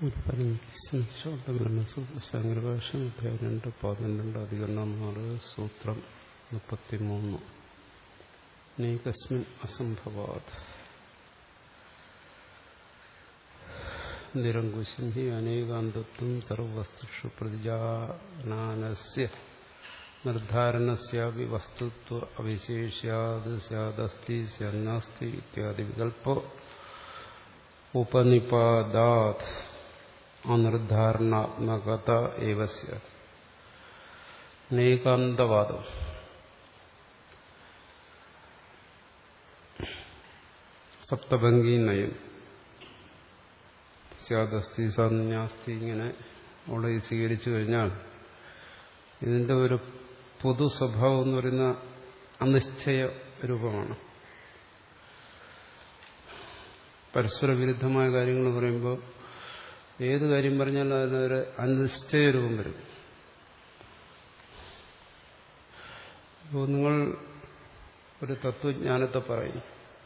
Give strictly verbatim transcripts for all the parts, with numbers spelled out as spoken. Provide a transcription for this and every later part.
ഒരു പരിമിതിശാങ്കരഭാഷം അധ്യായം രണ്ട് പതിനെണ്ട് അധികരണം നാല് സൂത്രം മുപ്പത്തിമൂന്ന് നൈകസ്മിൻ അസംഭവാത് നിരങ്കുശം ഹി അനേകാന്തത്വം സർവവസ്തുഷു പ്രതിജാനാനസ്യ നിർദ്ധാരണസ്യാപി വസ്തുത്വ അവിശേഷ്യാത് സ്യാദസ്തി സ്യാന്നാസ്തി ഇത്യാദി വികൽപ്പോ ഉപനിപാദാത് അനിർദ്ധാരണാത്മകത ഏവ സ്യാത്. നൈകാന്തവാദം സപ്തഭംഗി നയം സ്യാദസ്തി സന്യാസ്തി ഇങ്ങനെ അവിടെ സ്വീകരിച്ചു കഴിഞ്ഞാൽ ഇതിന്റെ ഒരു പൊതു സ്വഭാവം എന്ന് പറയുന്ന അനിശ്ചയ രൂപമാണ്. പരസ്പര വിരുദ്ധമായ കാര്യങ്ങൾ പറയുമ്പോൾ ഏത് കാര്യം പറഞ്ഞാലും അതിനൊരു അനിശ്ചയ രൂപം വരും. ഇപ്പോൾ നിങ്ങൾ ഒരു തത്വജ്ഞാനത്തെ പറയും,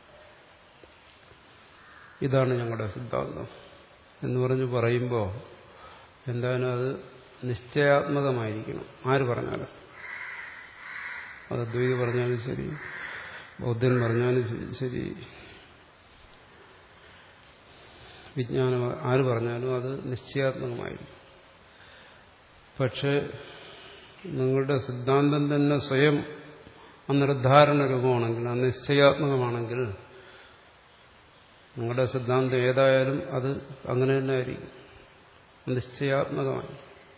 ഇതാണ് ഞങ്ങളുടെ സിദ്ധാന്തം എന്ന് പറഞ്ഞ് പറയുമ്പോൾ എന്തായാലും അത് നിശ്ചയാത്മകമായിരിക്കണം. ആര് പറഞ്ഞാലും, അത് അദ്വൈതി പറഞ്ഞാലും ശരി, ബൗദ്ധൻ പറഞ്ഞാലും ശരി, വിജ്ഞാനം ആര് പറഞ്ഞാലും അത് നിശ്ചയാത്മകമായിരിക്കും. പക്ഷെ നിങ്ങളുടെ സിദ്ധാന്തം തന്നെ സ്വയം അനിർദ്ധാരണ രൂപമാണെങ്കിൽ, അനിശ്ചയാത്മകമാണെങ്കിൽ നിങ്ങളുടെ സിദ്ധാന്തം ഏതായാലും അത് അങ്ങനെ തന്നെ ആയിരിക്കും, നിശ്ചയാത്മകമായി.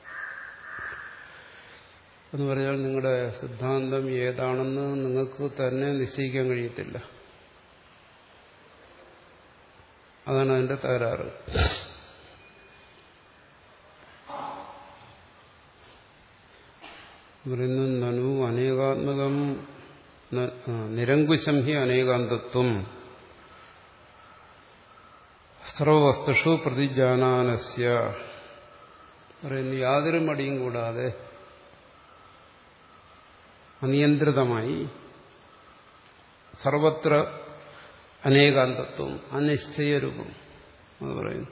എന്ന് പറഞ്ഞാൽ നിങ്ങളുടെ സിദ്ധാന്തം ഏതാണെന്ന് നിങ്ങൾക്ക് തന്നെ നിശ്ചയിക്കാൻ കഴിയത്തില്ല. അതാണ് അതിന്റെ തകരാറ്. പറയുന്നു നനു അനേകാത്മകം നിരങ്കുശം ഹി അനേകാന്തത്വം സർവവസ്തുഷു പ്രതിജാനാനസ്യ. പറയുന്നു യാതൊരു മടിയും കൂടാതെ അനിയന്ത്രിതമായി സർവത്ര അനേകാന്തത്വം, അനിശ്ചയരൂപം എന്ന് പറയുന്നു.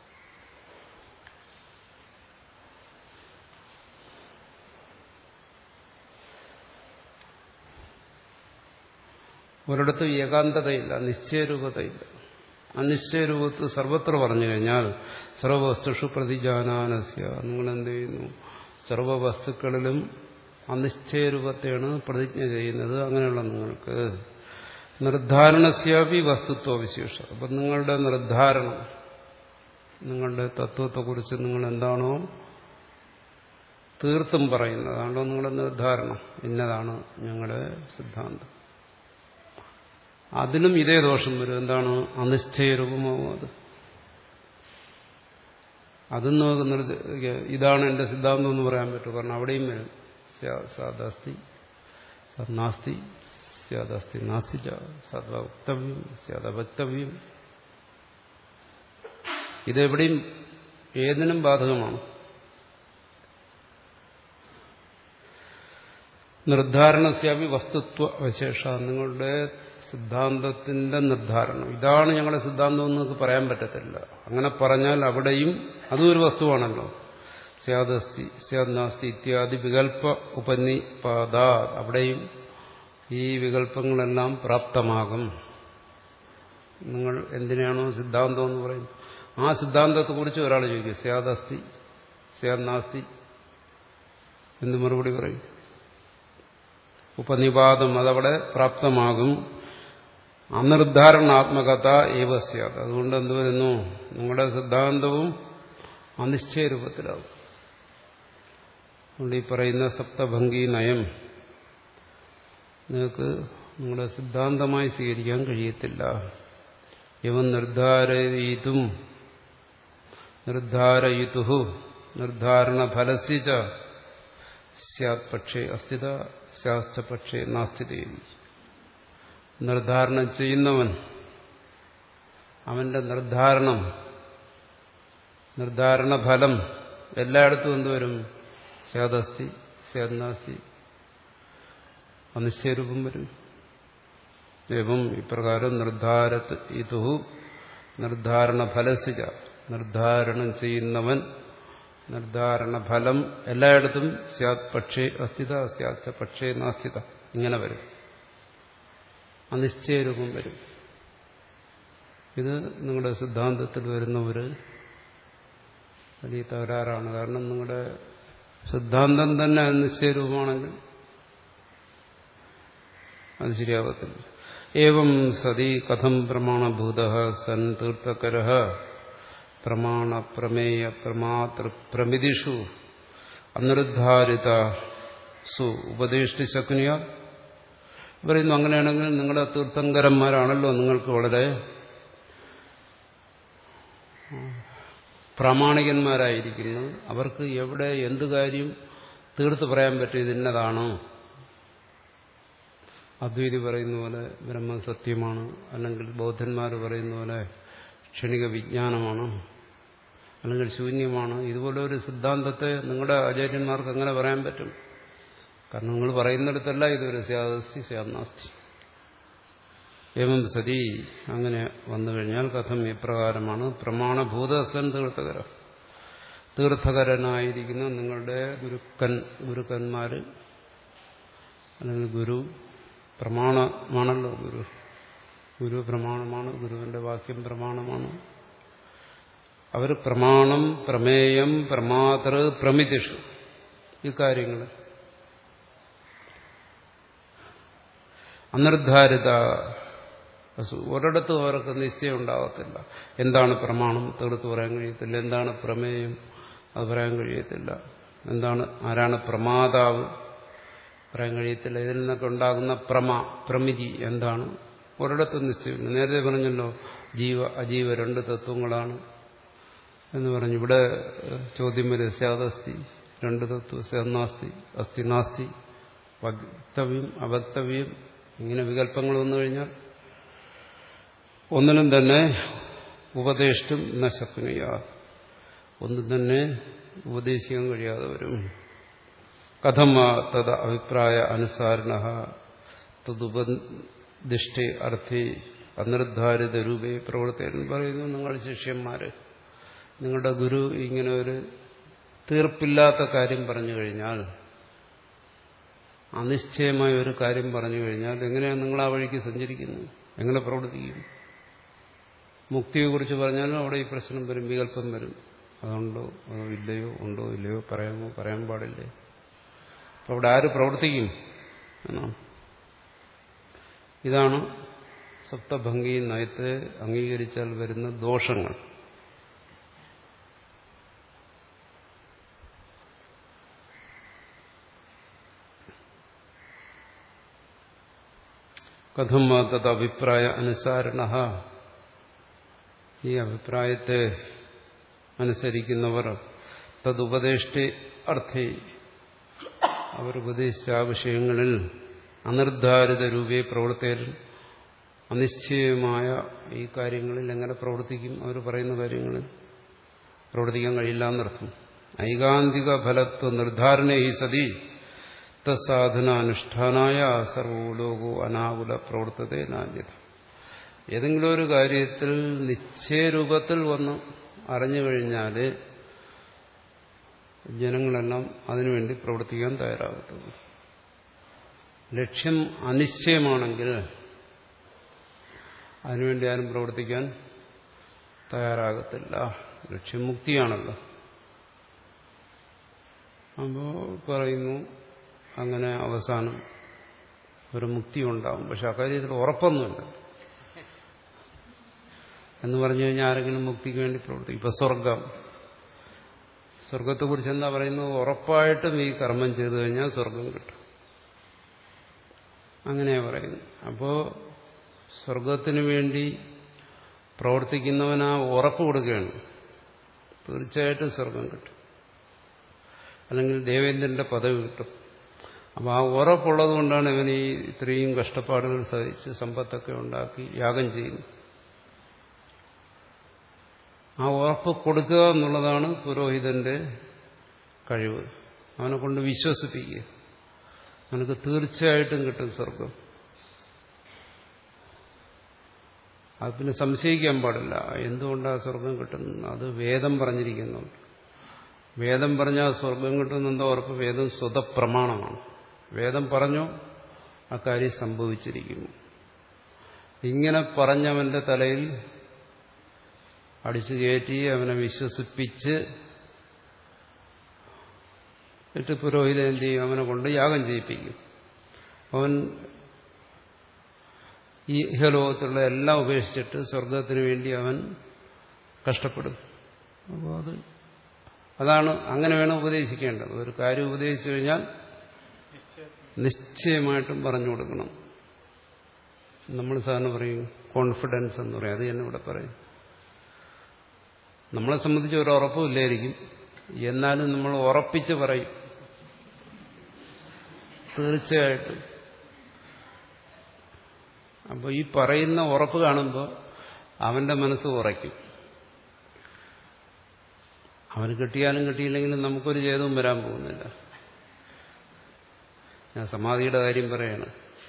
ഒരിടത്തും ഏകാന്തതയില്ല, നിശ്ചയരൂപതയില്ല. അനിശ്ചയരൂപത്ത് സർവത്ര പറഞ്ഞു കഴിഞ്ഞാൽ സർവവസ്തുഷു പ്രതിജാനാനസ്യ, നിങ്ങൾ എന്ത് ചെയ്യുന്നു? സർവവസ്തുക്കളിലും അനിശ്ചയരൂപത്തെയാണ് പ്രതിജ്ഞ ചെയ്യുന്നത്. അങ്ങനെയുള്ള നിങ്ങൾക്ക് നിർദ്ധാരണസ്യാപി വസ്തുത്വ വിശേഷം. അപ്പം നിങ്ങളുടെ നിർദ്ധാരണം, നിങ്ങളുടെ തത്വത്തെക്കുറിച്ച് നിങ്ങൾ എന്താണോ തീർത്തും പറയുന്നത്, അതാണോ നിങ്ങളുടെ നിർദ്ധാരണം, ഇന്നതാണ് ഞങ്ങളുടെ സിദ്ധാന്തം, അതിലും ഇതേ ദോഷം വരും. എന്താണ്? അനിശ്ചയരൂപമാവും അത്. അതും നമുക്ക് ഇതാണ് എന്റെ സിദ്ധാന്തം എന്ന് പറയാൻ പറ്റും. കാരണം അവിടെയും വരും സാദാസ്തി സന്നാസ്തി, സ്യാദസ്തി നാസ്തിജ, സദ്വക്തവ്യം സ്യാദവക്തവ്യം. ഇതെവിടെയും ഏതിനും ബാധകമാണ്. നിർദ്ധാരണസ്യാപി വസ്തുത്വ അവശേഷ, നിങ്ങളുടെ സിദ്ധാന്തത്തിന്റെ നിർദ്ധാരണം, ഇതാണ് ഞങ്ങളുടെ സിദ്ധാന്തം എന്ന് നിങ്ങൾക്ക് പറയാൻ പറ്റത്തില്ല. അങ്ങനെ പറഞ്ഞാൽ അവിടെയും അതും ഒരു വസ്തുവാണല്ലോ. സ്യാദസ്തി സ്യാദ് ഇത്യാദി വികല്പ ഉപനിപാദ, അവിടെയും ഈ വികല്പങ്ങളെല്ലാം പ്രാപ്തമാകും. നിങ്ങൾ എന്തിനാണോ സിദ്ധാന്തം എന്ന് പറയുന്നത്, ആ സിദ്ധാന്തത്തെക്കുറിച്ച് ഒരാൾ ചോദിക്കും, സ്യാദസ്തി സ്യാദ് നാസ്തി എന്ന് മറുപടി പറയും. ഉപനിപാദം അതവിടെ പ്രാപ്തമാകും. അനിർദ്ധാരണാത്മകത ഏവ സ്യാദ്. അതുകൊണ്ട് എന്ത് വരുന്നു? നിങ്ങളുടെ സിദ്ധാന്തവും അനിശ്ചയരൂപത്തിലാവും. അതുകൊണ്ട് ഈ പറയുന്ന സപ്തഭംഗി നയം നിങ്ങൾക്ക് നിങ്ങളുടെ സിദ്ധാന്തമായി സ്വീകരിക്കാൻ കഴിയത്തില്ല. ഇവൻ നിർദ്ധാരയിതും നിർദ്ധാരയിതു നിർദ്ധാരണ ഫലസ്യ സ്യാത് പക്ഷേ അസ്ഥിത സ്യാശ്ച പക്ഷേ നാസ്തിത. നിർദ്ധാരണം ചെയ്യുന്നവൻ, അവന്റെ നിർദ്ധാരണം, നിർദ്ധാരണ ഫലം എല്ലായിടത്തും എന്തുവരും? സ്യാദസ്തി സ്യാദ് നാസ്തി, അനിശ്ചയരൂപം വരും. ഏവം ഇപ്രകാരം നിർദ്ധാരത് ഇതു നിർദ്ധാരണ ഫലസിക, നിർദ്ധാരണം ചെയ്യുന്നവൻ, നിർദ്ധാരണ ഫലം എല്ലായിടത്തും സ്യാത് പക്ഷേ അസ്ഥിത, സ്യാത് പക്ഷേ നാസ്ഥിത, ഇങ്ങനെ വരും. അനിശ്ചയരൂപം വരും. ഇത് നിങ്ങളുടെ സിദ്ധാന്തത്തിൽ വരുന്ന ഒരു വലിയ തകരാറാണ്. കാരണം നിങ്ങളുടെ സിദ്ധാന്തം തന്നെ അനിശ്ചയരൂപമാണെങ്കിൽ അത് ശരിയാവത്തില്ല. ഏവം സതി കഥം പ്രമാണഭൂത സൻ തീർത്ഥകര പ്രമാണ പ്രമേയ പ്രമാതൃ പ്രമിതിഷു അനിർദ്ധാരിതസു ഉപദേഷ്ടി ശക്നിയ പറയുന്നു. അങ്ങനെയാണെങ്കിൽ നിങ്ങളുടെ തീർത്ഥങ്കരന്മാരാണല്ലോ നിങ്ങൾക്ക് വളരെ പ്രാമാണികന്മാരായിരിക്കുന്നത്. അവർക്ക് എവിടെ എന്ത് കാര്യം തീർത്ത് പറയാൻ പറ്റും ഇതിന്നതാണോ? അദ്വൈതി പറയുന്ന പോലെ ബ്രഹ്മം സത്യമാണ്, അല്ലെങ്കിൽ ബൗദ്ധന്മാർ പറയുന്ന പോലെ ക്ഷണിക വിജ്ഞാനമാണ്, അല്ലെങ്കിൽ ശൂന്യമാണ്. ഇതുപോലെ ഒരു സിദ്ധാന്തത്തെ നിങ്ങളുടെ ആചാര്യന്മാർക്ക് എങ്ങനെ പറയാൻ പറ്റും? കാരണം നിങ്ങൾ പറയുന്നിടത്തല്ല ഇതൊരു സ്യാദസ്തി സ്യാനാസ്തി. ഏവം സതി അങ്ങനെ വന്നു കഴിഞ്ഞാൽ കഥം ഇപ്രകാരമാണ്. പ്രമാണഭൂതസൻ തീർത്ഥകര, തീർത്ഥകരനായിരിക്കുന്ന നിങ്ങളുടെ ഗുരുക്കൻ ഗുരുക്കന്മാർ അല്ലെങ്കിൽ ഗുരു പ്രമാണമാണല്ലോ. ഗുരു ഗുരു പ്രമാണമാണ്, ഗുരുവിന്റെ വാക്യം പ്രമാണമാണ്. അവർ പ്രമാണം പ്രമേയം പ്രമാതൃ പ്രമിതിഷു ഇക്കാര്യങ്ങൾ അനിർദ്ധാരിത ഒരിടത്തും അവർക്ക് നിശ്ചയം ഉണ്ടാകത്തില്ല. എന്താണ് പ്രമാണം തീർത്ത് പറയാൻ കഴിയത്തില്ല. എന്താണ് പ്രമേയം അത് പറയാൻ കഴിയത്തില്ല. എന്താണ് ആരാണ് പ്രമാതാവ് പറയാൻ കഴിയത്തില്ല. ഇതിൽ നിന്നൊക്കെ ഉണ്ടാകുന്ന പ്രമ പ്രമിതി എന്താണ് ഒരിടത്തും നിശ്ചയമില്ല. നേരത്തെ പറഞ്ഞല്ലോ ജീവ അജീവ രണ്ട് തത്വങ്ങളാണ് എന്ന് പറഞ്ഞു. ഇവിടെ ചോദ്യം വരും സ്യാദസ്തി രണ്ട് തത്വം, സ്യാനാസ്തി അസ്ഥി നാസ്തി, വക്തവ്യം അവക്തവ്യം, ഇങ്ങനെ വികല്പങ്ങൾ വന്നു കഴിഞ്ഞാൽ ഒന്നിനും തന്നെ ഉപദേഷ്ടും ന ശക്നുയ, ഒന്നും തന്നെ ഉപദേശിക്കാൻ കഴിയാതെ വരും. കഥം തത് അഭിപ്രായ അനുസാരിണ തദുപദിഷ്ടേ അർത്ഥേ അനിർദ്ധാരിത രൂപേ പ്രവർത്തകൻ പറയുന്നു. നിങ്ങളുടെ ശിഷ്യന്മാര് നിങ്ങളുടെ ഗുരു ഇങ്ങനെ ഒരു തീർപ്പില്ലാത്ത കാര്യം പറഞ്ഞു കഴിഞ്ഞാൽ, അനിശ്ചയമായ ഒരു കാര്യം പറഞ്ഞു കഴിഞ്ഞാൽ എങ്ങനെയാണ് നിങ്ങൾ ആ വഴിക്ക് സഞ്ചരിക്കുന്നത്? എങ്ങനെ പ്രവർത്തിക്കും? മുക്തിയെക്കുറിച്ച് പറഞ്ഞാലും അവിടെ ഈ പ്രശ്നം വരും, വികല്പം വരും. അതുണ്ടോ അതോ ഇല്ലയോ, ഉണ്ടോ ഇല്ലയോ, പറയാമോ പറയാൻ പാടില്ലേ. അപ്പോൾ അവിടെ ആര് പ്രവർത്തിക്കും എന്നാണ്. ഇതാണ് സപ്തഭംഗി നയത്തെ അംഗീകരിച്ചാൽ വരുന്ന ദോഷങ്ങൾ. കഥം തത് അഭിപ്രായ അനുസാരണ, ഈ അഭിപ്രായത്തെ അനുസരിക്കുന്നവർ തതുപദേഷ്ടി അർത്ഥേ, അവരുപദേശിച്ച ആ വിഷയങ്ങളിൽ അനിർദ്ധാരിത രൂപേ പ്രവർത്തകർ അനിശ്ചയമായ ഈ കാര്യങ്ങളിൽ എങ്ങനെ പ്രവർത്തിക്കും? അവർ പറയുന്ന കാര്യങ്ങളിൽ പ്രവർത്തിക്കാൻ കഴിയില്ല എന്നർത്ഥം. ഐകാന്തിക ഫലത്വ നിർദ്ധാരണ ഈ സതി തസാധനാനുഷ്ഠാനായ സർവോ ലോകോ അനാകുല പ്രവർത്തതേ നാന്യത. ഏതെങ്കിലും ഒരു കാര്യത്തിൽ നിശ്ചയരൂപത്തിൽ വന്ന് അറിഞ്ഞു കഴിഞ്ഞാൽ ജനങ്ങളെല്ലാം അതിനുവേണ്ടി പ്രവർത്തിക്കാൻ തയ്യാറാകത്തുള്ളൂ. ലക്ഷ്യം അനിശ്ചയമാണെങ്കിൽ അതിനുവേണ്ടി ആരും പ്രവർത്തിക്കാൻ തയ്യാറാകത്തില്ല. ലക്ഷ്യം മുക്തിയാണല്ലോ. അപ്പോൾ പറയുന്നു അങ്ങനെ അവസാനം ഒരു മുക്തി ഉണ്ടാവും. പക്ഷെ അക്കാര്യത്തിൽ ഉറപ്പൊന്നുമില്ല എന്ന് പറഞ്ഞു കഴിഞ്ഞാൽ ആരെങ്കിലും മുക്തിക്ക് വേണ്ടി പ്രവർത്തിക്കും. ഇപ്പൊ സ്വർഗം, സ്വർഗത്തെക്കുറിച്ച് എന്താ പറയുന്നത്? ഉറപ്പായിട്ടും ഈ കർമ്മം ചെയ്തു കഴിഞ്ഞാൽ സ്വർഗം കിട്ടും, അങ്ങനെയാ പറയുന്നു. അപ്പോ സ്വർഗത്തിനു വേണ്ടി പ്രവർത്തിക്കുന്നവനാ ഉറപ്പ് കൊടുക്കുകയാണ്, തീർച്ചയായിട്ടും സ്വർഗം കിട്ടും, അല്ലെങ്കിൽ ദേവേന്ദ്രന്റെ പദവി കിട്ടും. അപ്പോൾ ആ ഉറപ്പുള്ളത് കൊണ്ടാണ് ഇവൻ ഈ ഇത്രയും കഷ്ടപ്പാടുകൾ സഹിച്ച് സമ്പത്തൊക്കെ ഉണ്ടാക്കി യാഗം ചെയ്യുന്നത്. ആ ഉറപ്പ് കൊടുക്കുക എന്നുള്ളതാണ് പുരോഹിതന്റെ കഴിവ്. അവനെ കൊണ്ട് വിശ്വസിപ്പിക്കുക, അവനക്ക് തീർച്ചയായിട്ടും കിട്ടും സ്വർഗം. അത് പിന്നെ സംശയിക്കാൻ പാടില്ല. എന്തുകൊണ്ടാണ് സ്വർഗം കിട്ടുന്നത്? അത് വേദം പറഞ്ഞിരിക്കുന്നുണ്ട്. വേദം പറഞ്ഞാൽ സ്വർഗം കിട്ടുന്നെന്തോ ഉറപ്പ്? വേദം സ്വതപ്രമാണമാണ്. വേദം പറഞ്ഞു, ആ കാര്യം സംഭവിച്ചിരിക്കുന്നു. ഇങ്ങനെ പറഞ്ഞവന്റെ തലയിൽ അടിച്ചു കയറ്റി അവനെ വിശ്വസിപ്പിച്ച് എന്നിട്ട് പുരോഹിതൻ എന്ത് ചെയ്യും? അവനെ കൊണ്ട് യാഗം ചെയ്യിപ്പിക്കും. അവൻ ഈ ഇഹലോകത്തുള്ള എല്ലാം ഉപേക്ഷിച്ചിട്ട് സ്വർഗത്തിന് വേണ്ടി അവൻ കഷ്ടപ്പെടും. അപ്പോൾ അത് അതാണ്, അങ്ങനെ വേണം ഉപദേശിക്കേണ്ടത്. ഒരു കാര്യം ഉപദേശിച്ചു കഴിഞ്ഞാൽ നിശ്ചയമായിട്ടും പറഞ്ഞു കൊടുക്കണം. നമ്മൾ സാധാരണ പറയും കോൺഫിഡൻസ് എന്ന് പറയും. അത് തന്നെ ഇവിടെ പറയും. നമ്മളെ സംബന്ധിച്ച് ഒരു ഉറപ്പും ഇല്ലായിരിക്കും, എന്നാലും നമ്മൾ ഉറപ്പിച്ച് പറയും. തീർച്ചയായിട്ടും. അപ്പോൾ ഈ പറയുന്ന ഉറപ്പ് കാണുമ്പോൾ അവന്റെ മനസ്സ് ഉറയ്ക്കും. അവന് കിട്ടിയാലും കിട്ടിയില്ലെങ്കിലും നമുക്കൊരു ഛേദവും വരാൻ പോകുന്നില്ല. ഞാൻ സമാധിയുടെ കാര്യം പറയാണ്.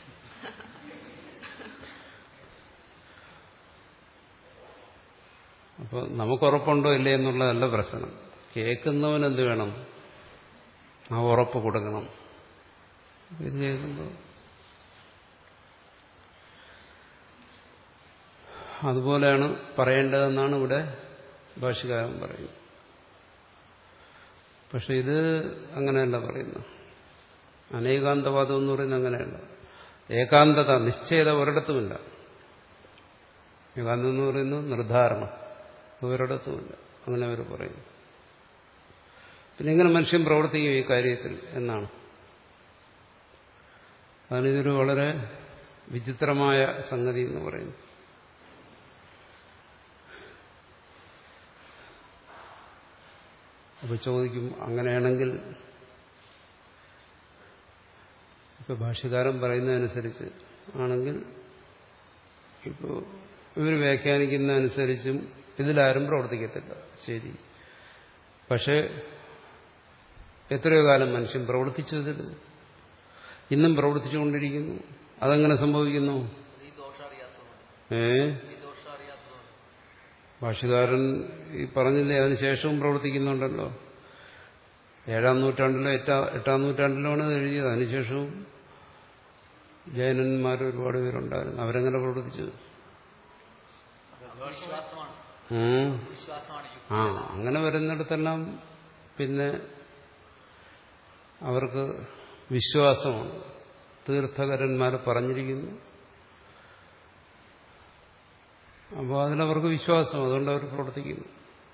അപ്പോൾ നമുക്കുറപ്പുണ്ടോ ഇല്ലേ എന്നുള്ളതല്ല പ്രശ്നം. കേൾക്കുന്നവൻ എന്ത് വേണം? ആ ഉറപ്പ് കൊടുക്കണം. ഇത് കേൾക്കുമ്പോൾ അതുപോലെയാണ് പറയേണ്ടതെന്നാണ് ഇവിടെ ഭാഷ്യകാരൻ പറയുന്നത്. പക്ഷെ ഇത് അങ്ങനെയല്ല പറയുന്നത്. അനേകാന്തവാദം എന്ന് പറയുന്നത് അങ്ങനെയല്ല. ഏകാന്തത, നിശ്ചയത ഒരിടത്തുമില്ല. ഏകാന്തം എന്ന് പറയുന്നത് നിർദ്ധാരണം, ഒരിടത്തുമില്ല. അങ്ങനെ അവർ പറയുന്നു. പിന്നെ എങ്ങനെ മനുഷ്യൻ പ്രവർത്തിക്കും ഈ കാര്യത്തിൽ എന്നാണ്. അതിനിതൊരു വളരെ വിചിത്രമായ സംഗതി എന്ന് പറയുന്നു. അപ്പോൾ ചോദിക്കും, അങ്ങനെയാണെങ്കിൽ ഇപ്പോൾ ഭാഷ്യകാരൻ പറയുന്നതനുസരിച്ച് ആണെങ്കിൽ ഇപ്പോൾ ഇവർ വ്യാഖ്യാനിക്കുന്നതനുസരിച്ചും ഇതിലാരും പ്രവർത്തിക്കത്തില്ല. ശരി. പക്ഷേ എത്രയോ കാലം മനുഷ്യൻ പ്രവർത്തിച്ചു, ഇതിൽ ഇന്നും പ്രവർത്തിച്ചുകൊണ്ടിരിക്കുന്നു. അതെങ്ങനെ സംഭവിക്കുന്നു? ഏ ഭാഷ്യകാരൻ ഈ പറഞ്ഞില്ലേ, അതിനുശേഷവും പ്രവർത്തിക്കുന്നുണ്ടല്ലോ. ഏഴാം നൂറ്റാണ്ടിലോ എട്ടാ എട്ടാം നൂറ്റാണ്ടിലോ ആണ് എഴുതിയത്. അതിനുശേഷവും ജൈനന്മാർ ഒരുപാട് പേരുണ്ടായിരുന്നു. അവരെങ്ങനെ പ്രവർത്തിച്ചു? ആ അങ്ങനെ വരുന്നിടത്തെല്ലാം പിന്നെ അവർക്ക് വിശ്വാസമാണ്. തീർത്ഥകരന്മാരെ പറഞ്ഞിരിക്കുന്നു. അപ്പോൾ അതിലവർക്ക് വിശ്വാസം, അതുകൊണ്ട് അവർ പ്രവർത്തിക്കുന്നു.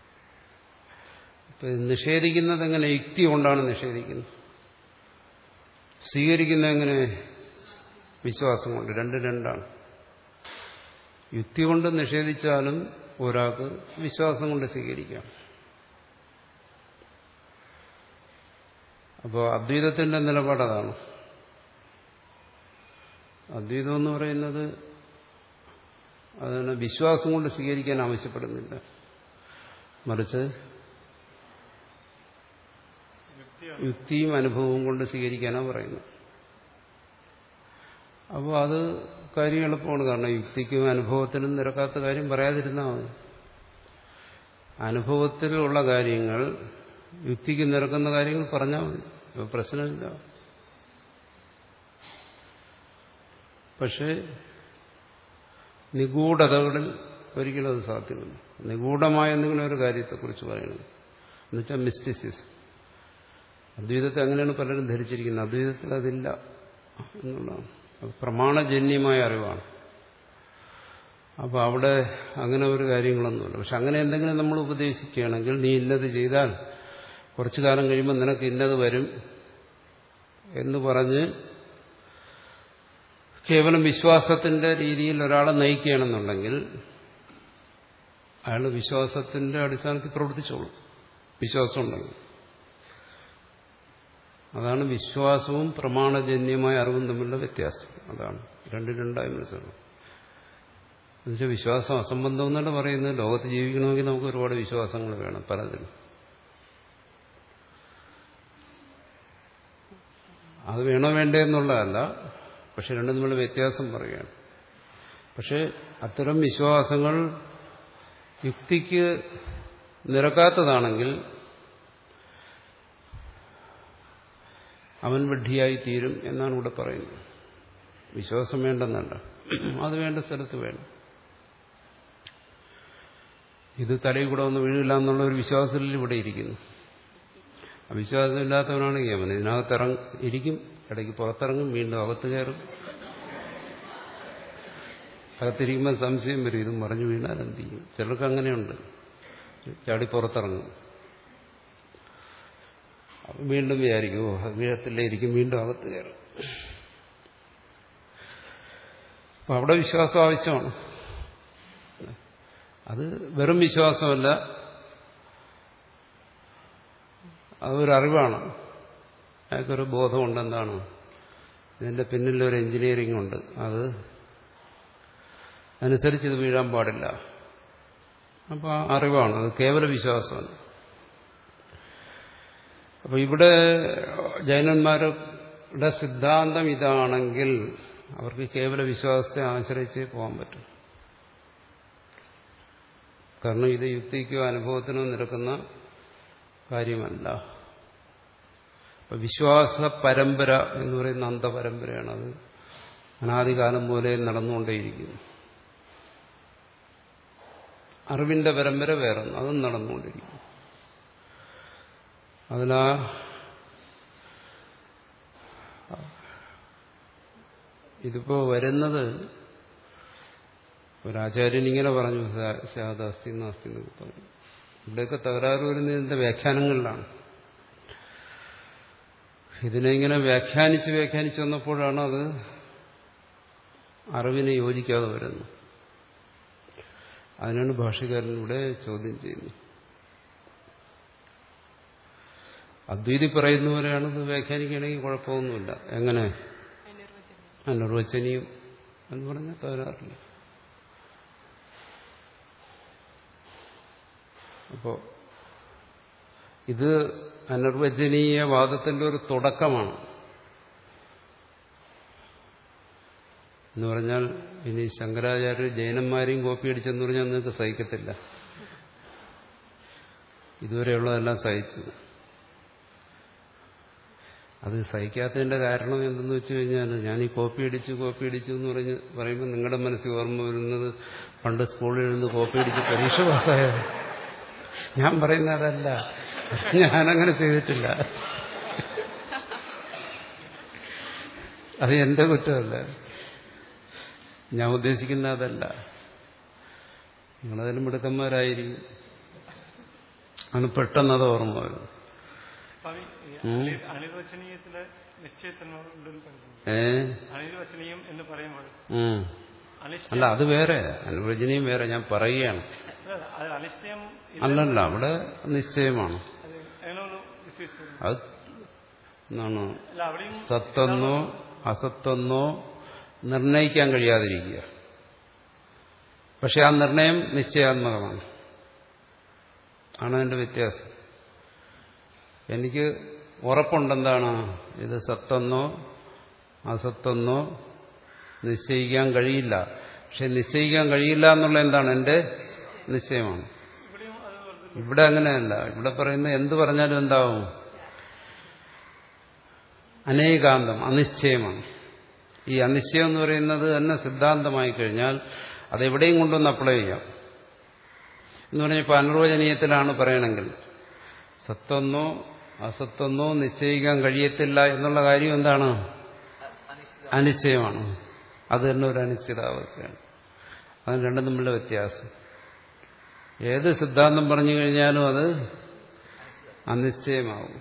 ഇപ്പം നിഷേധിക്കുന്നത് എങ്ങനെ? യുക്തി കൊണ്ടാണ് നിഷേധിക്കുന്നത്. സ്വീകരിക്കുന്നത് എങ്ങനെ? വിശ്വാസം കൊണ്ട്. രണ്ട് രണ്ടാണ്. യുക്തി കൊണ്ട് നിഷേധിച്ചാലും ഒരാൾക്ക് വിശ്വാസം കൊണ്ട് സ്വീകരിക്കാം. അപ്പോൾ അദ്വൈതത്തിന്റെ നിലപാടതാണ്. അദ്വൈതം എന്ന് പറയുന്നത് അതിന് വിശ്വാസം കൊണ്ട് സ്വീകരിക്കാൻ ആവശ്യപ്പെടുന്നില്ല, മറിച്ച് യുക്തിയും അനുഭവവും കൊണ്ട് സ്വീകരിക്കാനാണ് പറയുന്നത്. അപ്പോൾ അത് കാര്യം എളുപ്പമാണ്. കാരണം യുക്തിക്കും അനുഭവത്തിനും നിരക്കാത്ത കാര്യം പറയാതിരുന്നാൽ മതി. അനുഭവത്തിലുള്ള കാര്യങ്ങൾ യുക്തിക്ക് നിരക്കുന്ന കാര്യങ്ങൾ പറഞ്ഞാൽ മതി. ഇപ്പോൾ പ്രശ്നമില്ല. പക്ഷേ നിഗൂഢതകളിൽ ഒരിക്കലും അത് സാധ്യമല്ല. നിഗൂഢമായ എന്തെങ്കിലും ഒരു കാര്യത്തെക്കുറിച്ച് പറയണം എന്നുവെച്ചാൽ മിസ്റ്റിസിസ്. അദ്വൈതത്തെ അങ്ങനെയാണ് പലരും ധരിച്ചിരിക്കുന്നത്. അദ്വൈതത്തിൽ അതില്ല എന്നുള്ളതാണ്. അത് പ്രമാണജന്യമായ അറിവാണ്. അപ്പോൾ അവിടെ അങ്ങനെ ഒരു കാര്യങ്ങളൊന്നുമില്ല. പക്ഷെ അങ്ങനെ എന്തെങ്കിലും നമ്മൾ ഉപദേശിക്കുകയാണെങ്കിൽ, നീ ഇന്നത് ചെയ്താൽ കുറച്ചു കാലം കഴിയുമ്പോൾ നിനക്ക് ഇന്നത് വരും എന്ന് പറഞ്ഞ് കേവലം വിശ്വാസത്തിന്റെ രീതിയിൽ ഒരാളെ നയിക്കുകയാണെന്നുണ്ടെങ്കിൽ അയാൾ വിശ്വാസത്തിന്റെ അടിസ്ഥാനത്തിൽ പ്രവർത്തിച്ചോളും. വിശ്വാസം ഉണ്ടെങ്കിൽ. അതാണ് വിശ്വാസവും പ്രമാണജന്യമായ അറിവും തമ്മിലുള്ള വ്യത്യാസം. അതാണ് രണ്ടും രണ്ടായി മനസ്സിലാവും. എന്നുവെച്ചാൽ വിശ്വാസം അസംബന്ധം എന്നല്ല പറയുന്നത്. ലോകത്ത് ജീവിക്കണമെങ്കിൽ നമുക്ക് ഒരുപാട് വിശ്വാസങ്ങൾ വേണം, പലതിനും. അത് വേണോ വേണ്ടേ എന്നുള്ളതല്ല, പക്ഷെ രണ്ടും തമ്മിലുള്ള വ്യത്യാസം പറയുകയാണ്. പക്ഷെ അത്തരം വിശ്വാസങ്ങൾ യുക്തിക്ക് നിരക്കാത്തതാണെങ്കിൽ അവൻ വിഡ്ഢിയായി തീരും എന്നാണ് ഇവിടെ പറയുന്നത്. വിശ്വാസം വേണ്ടെന്നല്ല, അത് വേണ്ട സ്ഥലത്ത് വേണം. ഇത് തലയിൽ കൂടെ ഒന്ന് വീഴില്ല എന്നുള്ള ഒരു വിശ്വാസത്തിൽ ഇവിടെ ഇരിക്കുന്നു. അവിശ്വാസമില്ലാത്തവനാണെങ്കിൽ അവൻ ഇതിനകത്ത് ഇറങ്ങി ഇരിക്കും, ഇടയ്ക്ക് പുറത്തിറങ്ങും, വീണ്ടും അകത്ത് കയറും. അകത്തിരിക്കുമ്പോൾ സംശയം വരും, ഇതും പറഞ്ഞു വീണാൽ എന്ത് ചെയ്യും. ചിലർക്ക് അങ്ങനെയുണ്ട്, ചാടി പുറത്തിറങ്ങും, വീണ്ടും വിചാരിക്കുമോ വീഴത്തില്ലേ ഇരിക്കും, വീണ്ടും അകത്ത് കയറും. അപ്പം അവിടെ വിശ്വാസം ആവശ്യമാണ്. അത് വെറും വിശ്വാസമല്ല, അതൊരറിവാണ്. അയാൾക്കൊരു ബോധമുണ്ട്, എന്താണ് ഇതിൻ്റെ പിന്നിലൊരു എഞ്ചിനീയറിംഗ് ഉണ്ട്, അത് അനുസരിച്ച് ഇത് വീഴാൻ പാടില്ല. അപ്പോൾ ആ അറിവാണ്, അത് കേവല വിശ്വാസമാണ്. അപ്പോൾ ഇവിടെ ജൈനന്മാരുടെ സിദ്ധാന്തം ഇതാണെങ്കിൽ അവർക്ക് കേവല വിശ്വാസത്തെ ആശ്രയിച്ച് പോകാൻ പറ്റും. കാരണം ഇത് യുക്തിക്കോ അനുഭവത്തിനോ നിരക്കുന്ന കാര്യമല്ല. അപ്പം വിശ്വാസ പരമ്പര എന്ന് പറയുന്ന അന്തപരമ്പരയാണ്. അത് അനാദികാലം പോലെ നടന്നുകൊണ്ടേയിരിക്കുന്നു. അറിവിന്റെ പരമ്പര വേറെ, അതും നടന്നുകൊണ്ടിരിക്കുന്നു. അതിലാ ഇതിപ്പോ വരുന്നത് ഒരാചാര്യൻ ഇങ്ങനെ പറഞ്ഞു, സ്യാദാസ്തി നാസ്തി എന്നൊക്കെ പറഞ്ഞു. ഇവിടെയൊക്കെ തകരാറ് വരുന്നതിന്റെ വ്യാഖ്യാനങ്ങളിലാണ്. ഇതിനെ ഇങ്ങനെ വ്യാഖ്യാനിച്ച് വ്യാഖ്യാനിച്ച് വന്നപ്പോഴാണ് അത് അറിവിനെ യോജിക്കാതെ വരുന്നത്. അതിനാണ് ഭാഷ്യകാരൻ ഇവിടെ ചോദ്യം ചെയ്യുന്നത്. അദ്വൈതി പറയുന്നവരെയാണ് ഇത് വ്യാഖ്യാനിക്കുകയാണെങ്കിൽ കുഴപ്പമൊന്നുമില്ല. എങ്ങനെ അനിർവചനീയം എന്ന് പറഞ്ഞാൽ തകരാറില്ല. അപ്പോ ഇത് അനിർവചനീയ വാദത്തിന്റെ ഒരു തുടക്കമാണ് എന്ന് പറഞ്ഞാൽ, ഇനി ശങ്കരാചാര്യ ജൈനന്മാരെയും കോപ്പി അടിച്ചെന്ന് പറഞ്ഞാൽ നിങ്ങൾക്ക് സഹിക്കത്തില്ല. ഇതുവരെയുള്ളതെല്ലാം സഹിച്ചു. അത് സഹിക്കാത്തതിന്റെ കാരണം എന്തെന്ന് വെച്ച് കഴിഞ്ഞാൽ, ഞാൻ ഈ കോപ്പി അടിച്ചു കോപ്പി അടിച്ചു എന്ന് പറഞ്ഞ് പറയുമ്പോൾ നിങ്ങളുടെ മനസ്സിൽ ഓർമ്മ വരുന്നത് പണ്ട് സ്കൂളിൽ നിന്ന് കോപ്പി അടിച്ച് പരീക്ഷ പാസ്സായത്. ഞാൻ പറയുന്ന അതല്ല, ഞാനങ്ങനെ ചെയ്തിട്ടില്ല. അത് എന്റെ കുറ്റമല്ല, ഞാൻ ഉദ്ദേശിക്കുന്ന അതല്ല. നിങ്ങളതിലും മിടുക്കന്മാരായിരിക്കും. അതിന് പെട്ടെന്നത് ഓർമ്മ വരും. അനിർവചനീയത്തിലെ അനിർവചനീയം എന്ന് പറയുമ്പോൾ അല്ല, അത് വേറെ, അനിർവചനീയം വേറെ. ഞാൻ പറയുകയാണ്. അനിശ്ചയം അല്ലല്ല, അവിടെ നിശ്ചയമാണ്. അത് എന്താണ്, സത്തെന്നോ അസത്തെന്നോ നിർണയിക്കാൻ കഴിയാതിരിക്കുക. പക്ഷെ ആ നിർണയം നിശ്ചയാത്മകമാണ്. ആണ് അതിന്റെ വ്യത്യാസം. എനിക്ക് ഉറപ്പുണ്ടെന്താണ്, ഇത് സത്തെന്നോ അസത്തെന്നോ നിശ്ചയിക്കാൻ കഴിയില്ല. പക്ഷെ നിശ്ചയിക്കാൻ കഴിയില്ല എന്നുള്ള എന്താണ്, എന്റെ നിശ്ചയമാണ്. ഇവിടെ അങ്ങനെയല്ല. ഇവിടെ പറയുന്നത് എന്ത് പറഞ്ഞാലും എന്താവും, അനേകാന്തം, അനിശ്ചയമാണ്. ഈ അനിശ്ചയം എന്ന് പറയുന്നത് തന്നെ സിദ്ധാന്തമായി കഴിഞ്ഞാൽ അതെവിടെയും കൊണ്ടൊന്ന് അപ്ലൈ ചെയ്യാം. എന്ന് പറഞ്ഞാൽ ഇപ്പൊ അനിർവചനീയത്തിലാണ് പറയണമെങ്കിൽ സത്തെന്നോ അസത്തെന്നോ നിശ്ചയിക്കാൻ കഴിയത്തില്ല എന്നുള്ള കാര്യം എന്താണ്, അനിശ്ചയമാണ്. അത് തന്നെ ഒരു അനിശ്ചിതാവസ്ഥയാണ്. അത് രണ്ടും തമ്മിലുള്ള വ്യത്യാസം. ഏത് സിദ്ധാന്തം പറഞ്ഞു കഴിഞ്ഞാലും അത് അനിശ്ചയമാവും.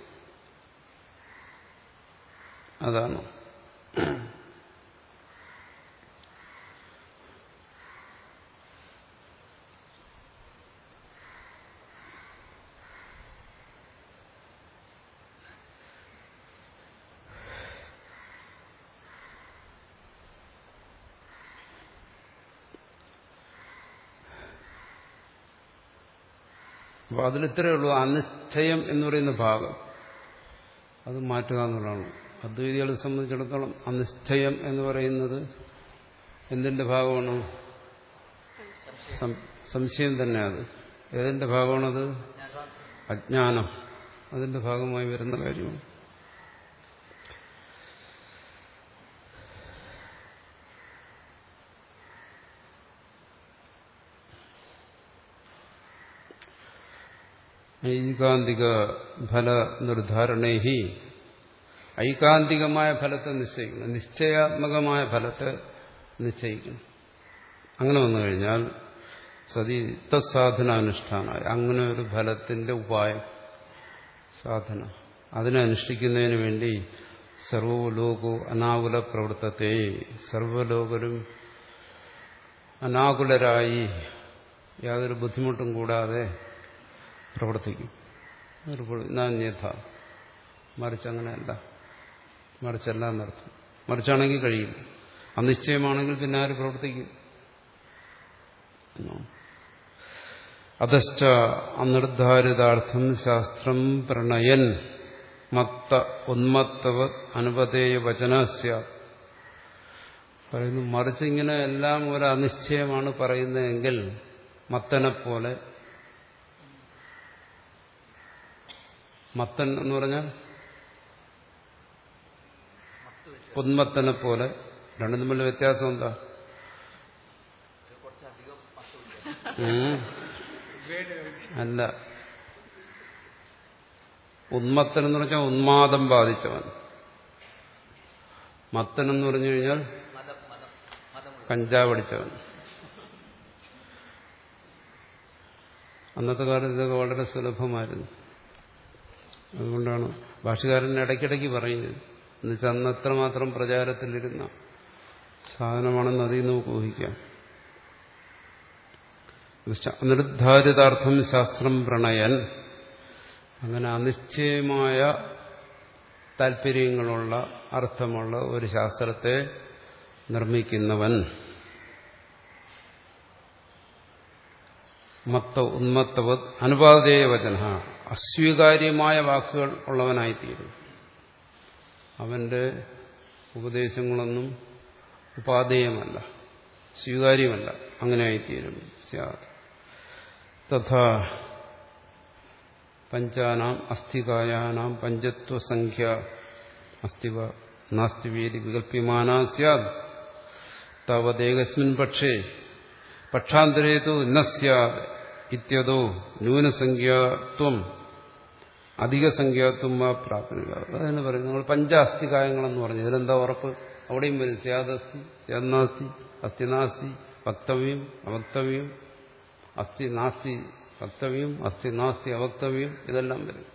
അതാണ്. അപ്പൊ അതിലിത്രയേ ഉള്ളൂ, അനിശ്ചയം എന്ന് പറയുന്ന ഭാഗം അത് മാറ്റുക എന്നുള്ളതാണ്. അദ്വൈതികളെ സംബന്ധിച്ചിടത്തോളം അനിശ്ചയം എന്ന് പറയുന്നത് എന്തിന്റെ ഭാഗമാണ്, സംശയം തന്നെ അത്. ഏതിന്റെ ഭാഗമാണത്? അജ്ഞാനം. അതിന്റെ ഭാഗമായി വരുന്ന കാര്യമാണ്. ഐകാന്തിക ഫല നിർദ്ധാരണേഹി, ഐകാന്തികമായ ഫലത്തെ നിശ്ചയിക്കണം, നിശ്ചയാത്മകമായ ഫലത്തെ നിശ്ചയിക്കണം. അങ്ങനെ വന്നു കഴിഞ്ഞാൽ സതി തത്സാധനാനുഷ്ഠാനായ, അങ്ങനെ ഒരു ഫലത്തിന്റെ ഉപായം സാധന, അതിനെ അനുഷ്ഠിക്കുന്നതിന് വേണ്ടി സർവലോകോ അനാകുല പ്രവർത്തത്തെ, സർവലോകരും അനാകുലരായി യാതൊരു ബുദ്ധിമുട്ടും കൂടാതെ പ്രവർത്തിക്കും. നാന്യഥ, മറിച്ച് അങ്ങനെയല്ല, മറിച്ചല്ല എന്നർത്ഥം. മറിച്ചാണെങ്കിൽ കഴിയില്ല. അനിശ്ചയമാണെങ്കിൽ പിന്നെ ആര് പ്രവർത്തിക്കും? അധശ്ച അനിർദ്ധാരിതാർത്ഥം ശാസ്ത്രം പ്രണയൻ മത്ത ഉന്മത്തവ അനുപതേയ വചനസ്യ പറയുന്നു. മറിച്ച് ഇങ്ങനെ എല്ലാം ഒരു അനിശ്ചയമാണ് പറയുന്നതെങ്കിൽ മത്തനെ പോലെ, മത്തൻ എന്ന് പറഞ്ഞാൽ ഉന്മത്തനെ പോലെ, രണ്ടും തമ്മിൽ വ്യത്യാസം എന്താ? അല്ല, ഉന്മത്തൻ എന്ന് പറഞ്ഞാൽ ഉന്മാദം ബാധിച്ചവൻ. മത്തൻ എന്ന് പറഞ്ഞു കഴിഞ്ഞാൽ കഞ്ചാവ് അടിച്ചവൻ. അന്നത്തെ കാലത്ത് ഇതൊക്കെ വളരെ സുലഭമായിരുന്നു. അതുകൊണ്ടാണ് ഭാഷകാരൻ ഇടയ്ക്കിടയ്ക്ക് പറയുന്നത്. എന്നുവെച്ചാൽ അന്ന് എത്രമാത്രം പ്രചാരത്തിലിരുന്ന സാധനമാണെന്ന് അതിൽ നമുക്ക് ഊഹിക്കാം. അനിർദ്ധാരിതാർത്ഥം ശാസ്ത്രം പ്രണയൻ, അങ്ങനെ അനിശ്ചയമായ താല്പര്യങ്ങളുള്ള അർത്ഥമുള്ള ഒരു ശാസ്ത്രത്തെ നിർമ്മിക്കുന്നവൻ, മത്ത ഉന്മത്തവത് അനുപാതേയ വചന, അസ്വീകാര്യമായ വാക്കുകൾ ഉള്ളവനായിത്തീരും. അവന്റെ ഉപദേശങ്ങളൊന്നും ഉപാധേയമല്ല, സ്വീകാര്യമല്ല, അങ്ങനെ ആയിത്തീരും. തഥാ പഞ്ചാനാം അസ്ഥികായാനാം പഞ്ചത്വസംഖ്യ അസ്തിവ നാസ്തിവേദി വികല്പ്യമാനാ സ്യാദ് താവദേകസ്മിൻ പക്ഷേ പക്ഷാന്തരേതു ന സ്യാദ് ഇത്യതോ ന്യൂനസംഖ്യാത്വം അധികസംഖ്യാത്വം വാ പ്രാപ്നുക. അതെന്ന് പറയും. നമ്മൾ പഞ്ചാസ്ഥികായങ്ങളെന്ന് പറഞ്ഞു. ഇതിലെന്താ ഉറപ്പ്? അവിടെയും വരും സ്യാദസ്തി സ്യാദ് നാസ്തി, അസ്ഥി നാസ്തി, വക്തവ്യം അവക്തവ്യം, അസ്ഥി നാസ്തി വക്തവ്യം, അസ്ഥി നാസ്തി അവക്തവ്യം, ഇതെല്ലാം വരും.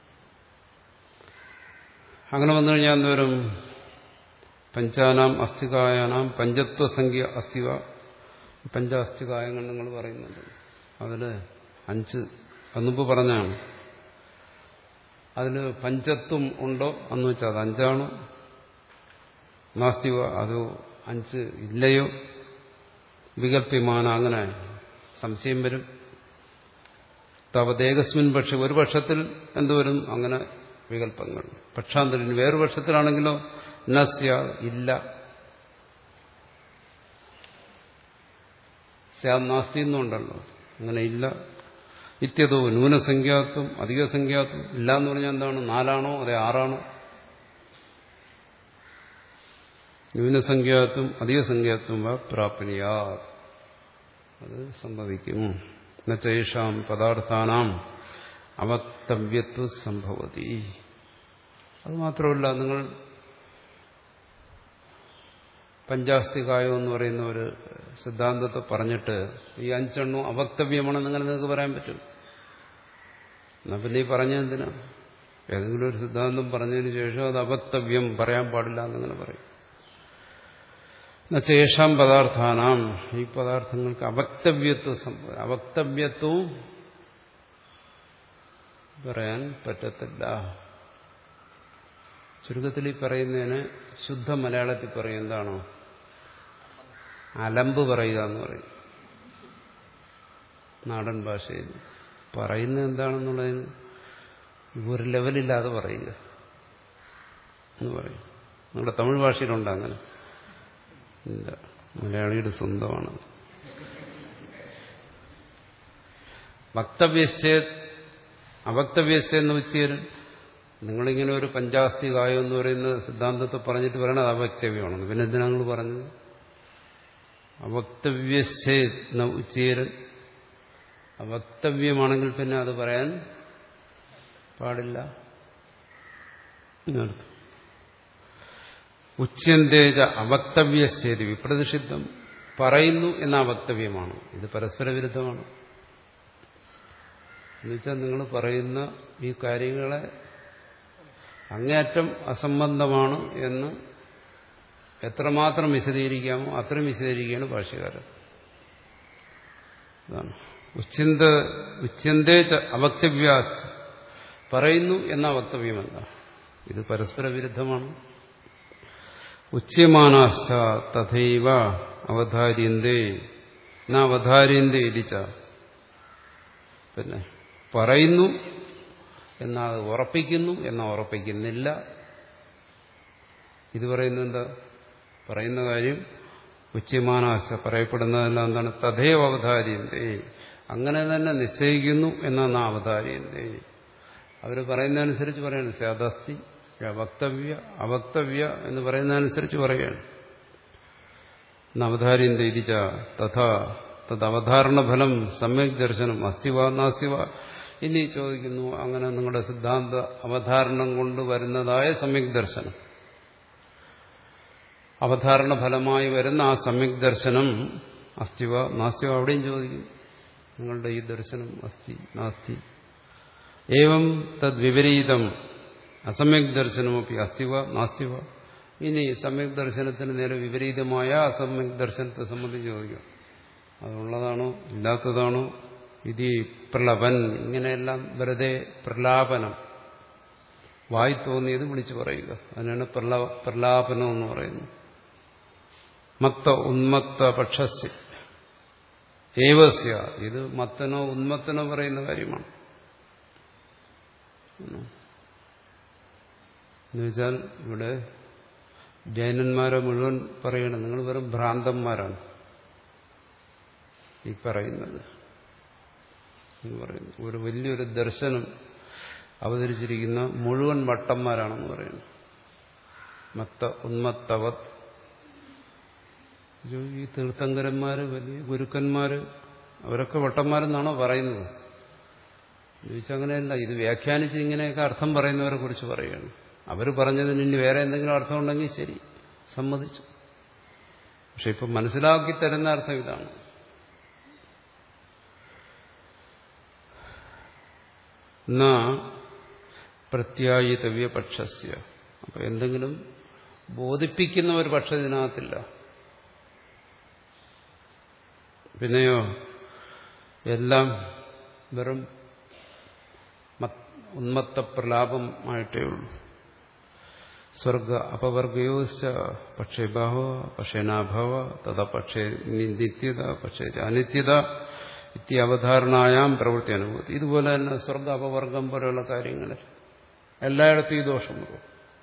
അങ്ങനെ വന്നു കഴിഞ്ഞാൽ എന്തോരും? പഞ്ചാനാം അസ്ഥികായാനാം പഞ്ചത്വസംഖ്യ അസ്ഥിവ. പഞ്ചാസ്ഥികായങ്ങൾ നിങ്ങൾ പറയുന്നുണ്ട്. അതിൽ അഞ്ച് അന്നുമ്പ് പറഞ്ഞാണ്. അതിൽ പഞ്ചത്വം ഉണ്ടോ എന്ന് വെച്ചാൽ അത് അഞ്ചാണോ? നാസ്തിവ, അതോ അഞ്ച് ഇല്ലയോ? വികല്പ്യമാന, അങ്ങനെ സംശയം വരും. തവദേകസ്മിൻ പക്ഷെ, ഒരു പക്ഷത്തിൽ എന്തുവരും? അങ്ങനെ വികല്പങ്ങൾ. പക്ഷാന്തരന് വേറൊരു പക്ഷത്തിലാണെങ്കിലോ നസ്യ, ഇല്ല. സ്യാദ് നാസ്തി എന്നുണ്ടല്ലോ, അങ്ങനെ ഇല്ല. ഇത്യതോ ന്യൂനസംഖ്യാത്വം അധികസംഖ്യാത്വം. ഇല്ല എന്ന് പറഞ്ഞാൽ എന്താണ്? നാലാണോ അതെ ആറാണോ? ന്യൂനസംഖ്യാത്വം അധികസംഖ്യാത്വം വാ പ്രാപ്നിയാ, അത് സംഭവിക്കും. നചേഷാം പദാർത്ഥാനാം അവക്തവ്യത്വ സംഭവതി. അത് മാത്രമല്ല, നിങ്ങൾ പഞ്ചാസ്തികായം എന്ന് പറയുന്ന ഒരു സിദ്ധാന്തത്തെ പറഞ്ഞിട്ട് ഈ അഞ്ചെണ്ണോ അവക്തവ്യമാണെന്ന് അങ്ങനെ നിങ്ങൾക്ക് പറയാൻ പറ്റും. എന്നാ പിന്നെ ഈ പറഞ്ഞെന്തിനാ? ഏതെങ്കിലും ഒരു സിദ്ധാന്തം പറഞ്ഞതിന് ശേഷം അത് അവക്തവ്യം പറയാൻ പാടില്ല എന്നിങ്ങനെ പറയും. ശേഷം പദാർത്ഥാനാം, ഈ പദാർത്ഥങ്ങൾക്ക് അവക്തവ്യത്വം സംഭവം, അവക്തവ്യത്വവും പറയാൻ പറ്റത്തില്ല. ചുരുക്കത്തിൽ ഈ പറയുന്നതിന് ശുദ്ധ മലയാളത്തിൽ പറയും എന്താണോ? അലമ്പ് പറയുക എന്ന് പറയും. നാടൻ ഭാഷയിൽ പറയുന്നത് എന്താണെന്നുള്ളതിന് ഒരു ലെവലില്ലാതെ പറയുക എന്ന് പറയും. നിങ്ങളുടെ തമിഴ് ഭാഷയിലുണ്ട് അങ്ങനെ? ഇല്ല, മലയാളിയുടെ സ്വന്തമാണ്. വക്തവ്യശ്ചേ അവക്തവ്യശ്ചെന്ന് ഉച്ചേരും. നിങ്ങളിങ്ങനെ ഒരു പഞ്ചാസ്തികായം എന്ന് പറയുന്ന സിദ്ധാന്തത്തെ പറഞ്ഞിട്ട് പറയണത് അവക്തവ്യമാണെന്ന്. പിന്നെ എന്തിനാ നിങ്ങൾ പറഞ്ഞത്? അവക്തവ്യശ്ചേ ഉച്ചേരൻ അവക്തവ്യമാണെങ്കിൽ പിന്നെ അത് പറയാൻ പാടില്ല എന്നർത്ഥം. ഉച്യന്തേജ അവക്തവ്യശ്ചേതി വിപ്രതിഷിദ്ധം. പറയുന്നു എന്ന അവക്തവ്യമാണ്. ഇത് പരസ്പര വിരുദ്ധമാണ്. എന്നുവെച്ചാൽ നിങ്ങൾ പറയുന്ന ഈ കാര്യങ്ങളെ അങ്ങേയറ്റം അസംബന്ധമാണ് എന്ന് എത്രമാത്രം വിശദീകരിക്കാമോ അത്രയും വിശദീകരിക്കുകയാണ് ഭാഷ്യകാരൻ. അതാണ് ഉച്യന്ത ഉച്യന്തേ അവക്തവ്യാസ്. പറയുന്നു എന്ന വക്തവ്യമല്ല. ഇത് പരസ്പര വിരുദ്ധമാണ്. ഉച്യമാനാശ്ച തഥൈവ അവധാര്യന്തേ ന അവധാര്യന്തേ ഇരിച്ച. പിന്നെ പറയുന്നു എന്നാൽ അത് ഉറപ്പിക്കുന്നു എന്നാൽ ഉറപ്പിക്കുന്നില്ല. ഇത് പറയുന്നത് എന്താ? പറയുന്ന കാര്യം ഉച്യമാനാശ പറയപ്പെടുന്നതെല്ലാം എന്താണ്? തഥൈവ അവധാര്യന്തേ. അങ്ങനെ തന്നെ നിശ്ചയിക്കുന്നു എന്നാണ് അവധാര്യന്തേ. അവർ പറയുന്നതനുസരിച്ച് പറയാണ്. സ്യാദസ്തി വക്തവ്യ അവക്തവ്യ എന്ന് പറയുന്നതനുസരിച്ച് പറയുകയാണ്. അവധാര്യന്തേ ഇരിച്ച തഥാ തത് അവധാരണഫലം സമ്യക് ദർശനം അസ്തിവ നാസ്തിവ. ഇനി ചോദിക്കുന്നു, അങ്ങനെ നിങ്ങളുടെ സിദ്ധാന്ത അവധാരണം കൊണ്ട് വരുന്നതായ സമ്യക് ദർശനം, അവധാരണ ഫലമായി വരുന്ന ആ സമ്യക് ദർശനം അസ്തിവ നാസ്തിവ. അവിടെയും ചോദിക്കും, നിങ്ങളുടെ ഈ ദർശനം അസ്തി നാസ്തി. ഏവം തദ് വിപരീതം അസമ്യക് ദർശനമൊക്കെ അസ്തിവ നാസ്തിവ. ഇനി സമ്യക് ദർശനത്തിന് നേരെ വിപരീതമായ അസമ്യക് ദർശനത്തെ സംബന്ധിച്ച് ചോദിക്കും, അതുള്ളതാണോ ഇല്ലാത്തതാണോ? ഇത് പ്രലപൻ. ഇങ്ങനെയെല്ലാം വെറുതെ പ്രലാപനം, വായി തോന്നിയത് വിളിച്ചു പറയുക. അതിനാണ് പ്രല പ്രലാപനം എന്ന് പറയുന്നത്. മത്ത ഉന്മത്ത പക്ഷസ്യ ഏവസ്യ. ഇത് മത്തനോ ഉന്മത്തനോ പറയുന്ന കാര്യമാണ്. എന്നുവെച്ചാൽ ഇവിടെ ജൈനന്മാരെ മുഴുവൻ പറയണം, നിങ്ങൾ വെറും ഭ്രാന്തന്മാരാണ് ഈ പറയുന്നത് എന്ന് പറയുന്നു. ഒരു വലിയൊരു ദർശനം അവതരിച്ചിരിക്കുന്ന മുഴുവൻ വട്ടന്മാരാണെന്ന് പറയുന്നു. മത്ത ഉന്മത്തവത്. ഈ തീർത്ഥങ്കരന്മാര് വലിയ ഗുരുക്കന്മാര് അവരൊക്കെ വട്ടന്മാരെന്നാണോ പറയുന്നത്? ചോദിച്ചാൽ അങ്ങനെയല്ല. ഇത് വ്യാഖ്യാനിച്ച് ഇങ്ങനെയൊക്കെ അർത്ഥം പറയുന്നവരെ കുറിച്ച് പറയുകയാണ്. അവർ പറഞ്ഞതിന് ഇനി വേറെ എന്തെങ്കിലും അർത്ഥം ഉണ്ടെങ്കിൽ ശരി, സമ്മതിച്ചു. പക്ഷെ ഇപ്പം മനസ്സിലാക്കി തരുന്ന അർത്ഥം ഇതാണ്. ന പ്രത്യായിതവ്യ പക്ഷസ്യ. അപ്പൊ എന്തെങ്കിലും ബോധിപ്പിക്കുന്ന ഒരു പക്ഷം ഇതിനകത്തില്ല. പിന്നെയോ എല്ലാം വെറും ഉന്മത്ത പ്രലാപമായിട്ടേ ഉള്ളൂ. സ്വർഗ അപവർഗയോശ്ച പക്ഷേ ഭാവ പക്ഷേനാഭാവ തഥാ പക്ഷേ നിത്യത പക്ഷേ അനിത്യത ഇത്യവധാരണായാം പ്രവൃത്തി അനുഭൂതി. ഇതുപോലെ തന്നെ സ്വർഗ അപവർഗം പോലെയുള്ള കാര്യങ്ങളിൽ എല്ലായിടത്തും ഈ ദോഷം വരും.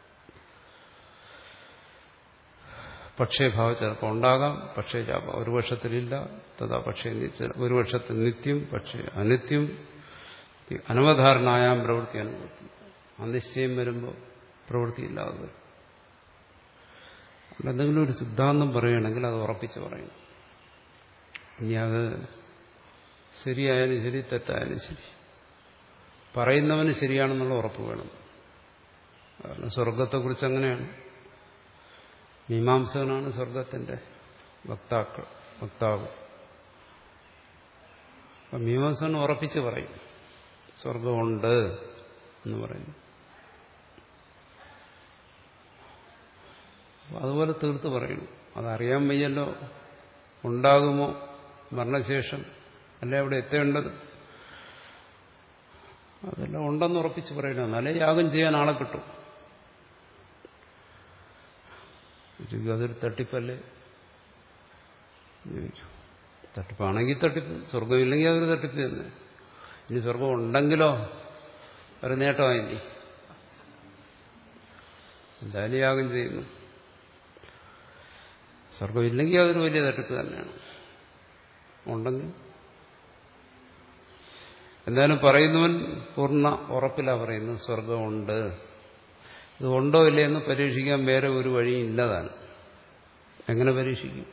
പക്ഷേ ഭാവം ചിലപ്പോൾ ഉണ്ടാകാം, പക്ഷേ ഒരു പക്ഷത്തിലില്ല. തഥാ പക്ഷേ ഒരു പക്ഷത്തിൽ നിത്യം പക്ഷേ അനിത്യം അനവധാരണായാം പ്രവൃത്തി അനുഭൂതി. അനിശ്ചയം വരുമ്പോൾ പ്രവൃത്തിയില്ലാതെ വരും. എന്തെങ്കിലും ഒരു സിദ്ധാന്തം പറയുകയാണെങ്കിൽ അത് ഉറപ്പിച്ച് പറയും. ഇനി അത് ശരിയായാലും ശരി തെറ്റായാലും ശരി പറയുന്നവന് ശരിയാണെന്നുള്ള ഉറപ്പ് വേണം. കാരണം സ്വർഗത്തെക്കുറിച്ച് അങ്ങനെയാണ്. മീമാംസകനാണ് സ്വർഗത്തിന്റെ വക്താക്കൾ വക്താവ്. അപ്പം മീമാംസകൻ ഉറപ്പിച്ച് പറയും സ്വർഗമുണ്ട് എന്ന് പറയും. അതുപോലെ തീർത്ത് പറയണം. അതറിയാൻ വയ്യല്ലോ, ഉണ്ടാകുമോ മരണശേഷം, അല്ലെ അവിടെ എത്തേണ്ടത്, അതെല്ലാം ഉണ്ടെന്ന് ഉറപ്പിച്ച് പറയണം. എന്നാലേ യാഗം ചെയ്യാൻ ആളെ കിട്ടും. അതൊരു തട്ടിപ്പല്ലേ? തട്ടിപ്പാണെങ്കിൽ തട്ടിപ്പ്, സ്വർഗമില്ലെങ്കിൽ അതൊരു തട്ടിപ്പ് തന്നെ. ഇനി സ്വർഗം ഉണ്ടെങ്കിലോ ഒരു നേട്ടമായില്ലേ? എന്തായാലും യാഗം ചെയ്യുന്നു. സ്വർഗമില്ലെങ്കിൽ അതൊരു വലിയ തട്ടിപ്പ് തന്നെയാണ്. ഉണ്ടെങ്കിൽ എന്തായാലും പറയുന്നവൻ പൂർണ്ണ ഉറപ്പിലാണ് പറയുന്നത് സ്വർഗമുണ്ട്. ഇത് ഉണ്ടോ ഇല്ലേ എന്ന് പരീക്ഷിക്കാൻ വേറെ ഒരു വഴിയും ഇല്ലതാണ്. എങ്ങനെ പരീക്ഷിക്കും?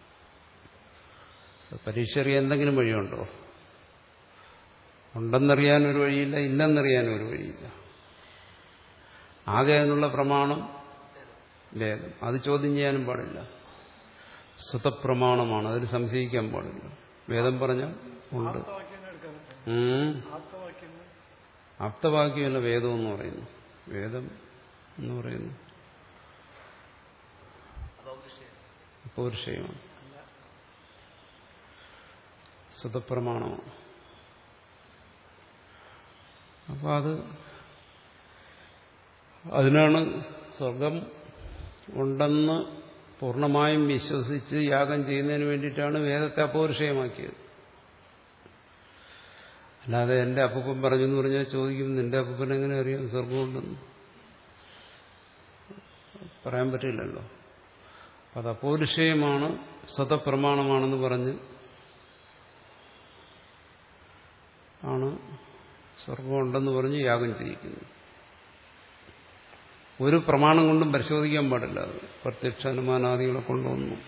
പരീക്ഷ അറിയാൻ എന്തെങ്കിലും വഴിയുണ്ടോ? ഉണ്ടെന്നറിയാൻ ഒരു വഴിയില്ല, ഇല്ലെന്നറിയാൻ ഒരു വഴിയില്ല. ആകെ അതിനുള്ള പ്രമാണം വേദം. അത് ചോദ്യം ചെയ്യാനും പാടില്ല. സ്വതപ്രമാണമാണ്, അതിൽ സംശയിക്കാൻ പാടില്ല. വേദം പറഞ്ഞാൽ ഉണ്ട്. ആപ്തവാക്യമല്ല വേദം എന്ന് പറയുന്നു. വേദം എന്ന് പറയുന്നു പൗരുഷയമാണ്, സ്വതപ്രമാണമാണ്. അപ്പൊ അത് അതിനാണ് സ്വർഗം ഉണ്ടെന്ന് പൂർണ്ണമായും വിശ്വസിച്ച് യാഗം ചെയ്യുന്നതിന് വേണ്ടിയിട്ടാണ് വേദത്തെ അപൗരുഷയമാക്കിയത്. അല്ലാതെ എന്റെ അപ്പൂപ്പൻ പറഞ്ഞെന്ന് പറഞ്ഞാൽ ചോദിക്കും, നിന്റെ അപ്പൂപ്പൻ എങ്ങനെ അറിയാം സ്വർഗമുണ്ടെന്ന്? പറയാൻ പറ്റില്ലല്ലോ. അത് അപൗരുഷയമാണ്, സ്വതപ്രമാണമാണെന്ന് പറഞ്ഞ് ആണ് സ്വർഗമുണ്ടെന്ന് പറഞ്ഞ് യാഗം ചെയ്യിക്കുന്നു. ഒരു പ്രമാണം കൊണ്ടും പരിശോധിക്കാൻ പാടില്ല. അത് പ്രത്യക്ഷ അനുമാനാദികളെ കൊണ്ടൊന്നും.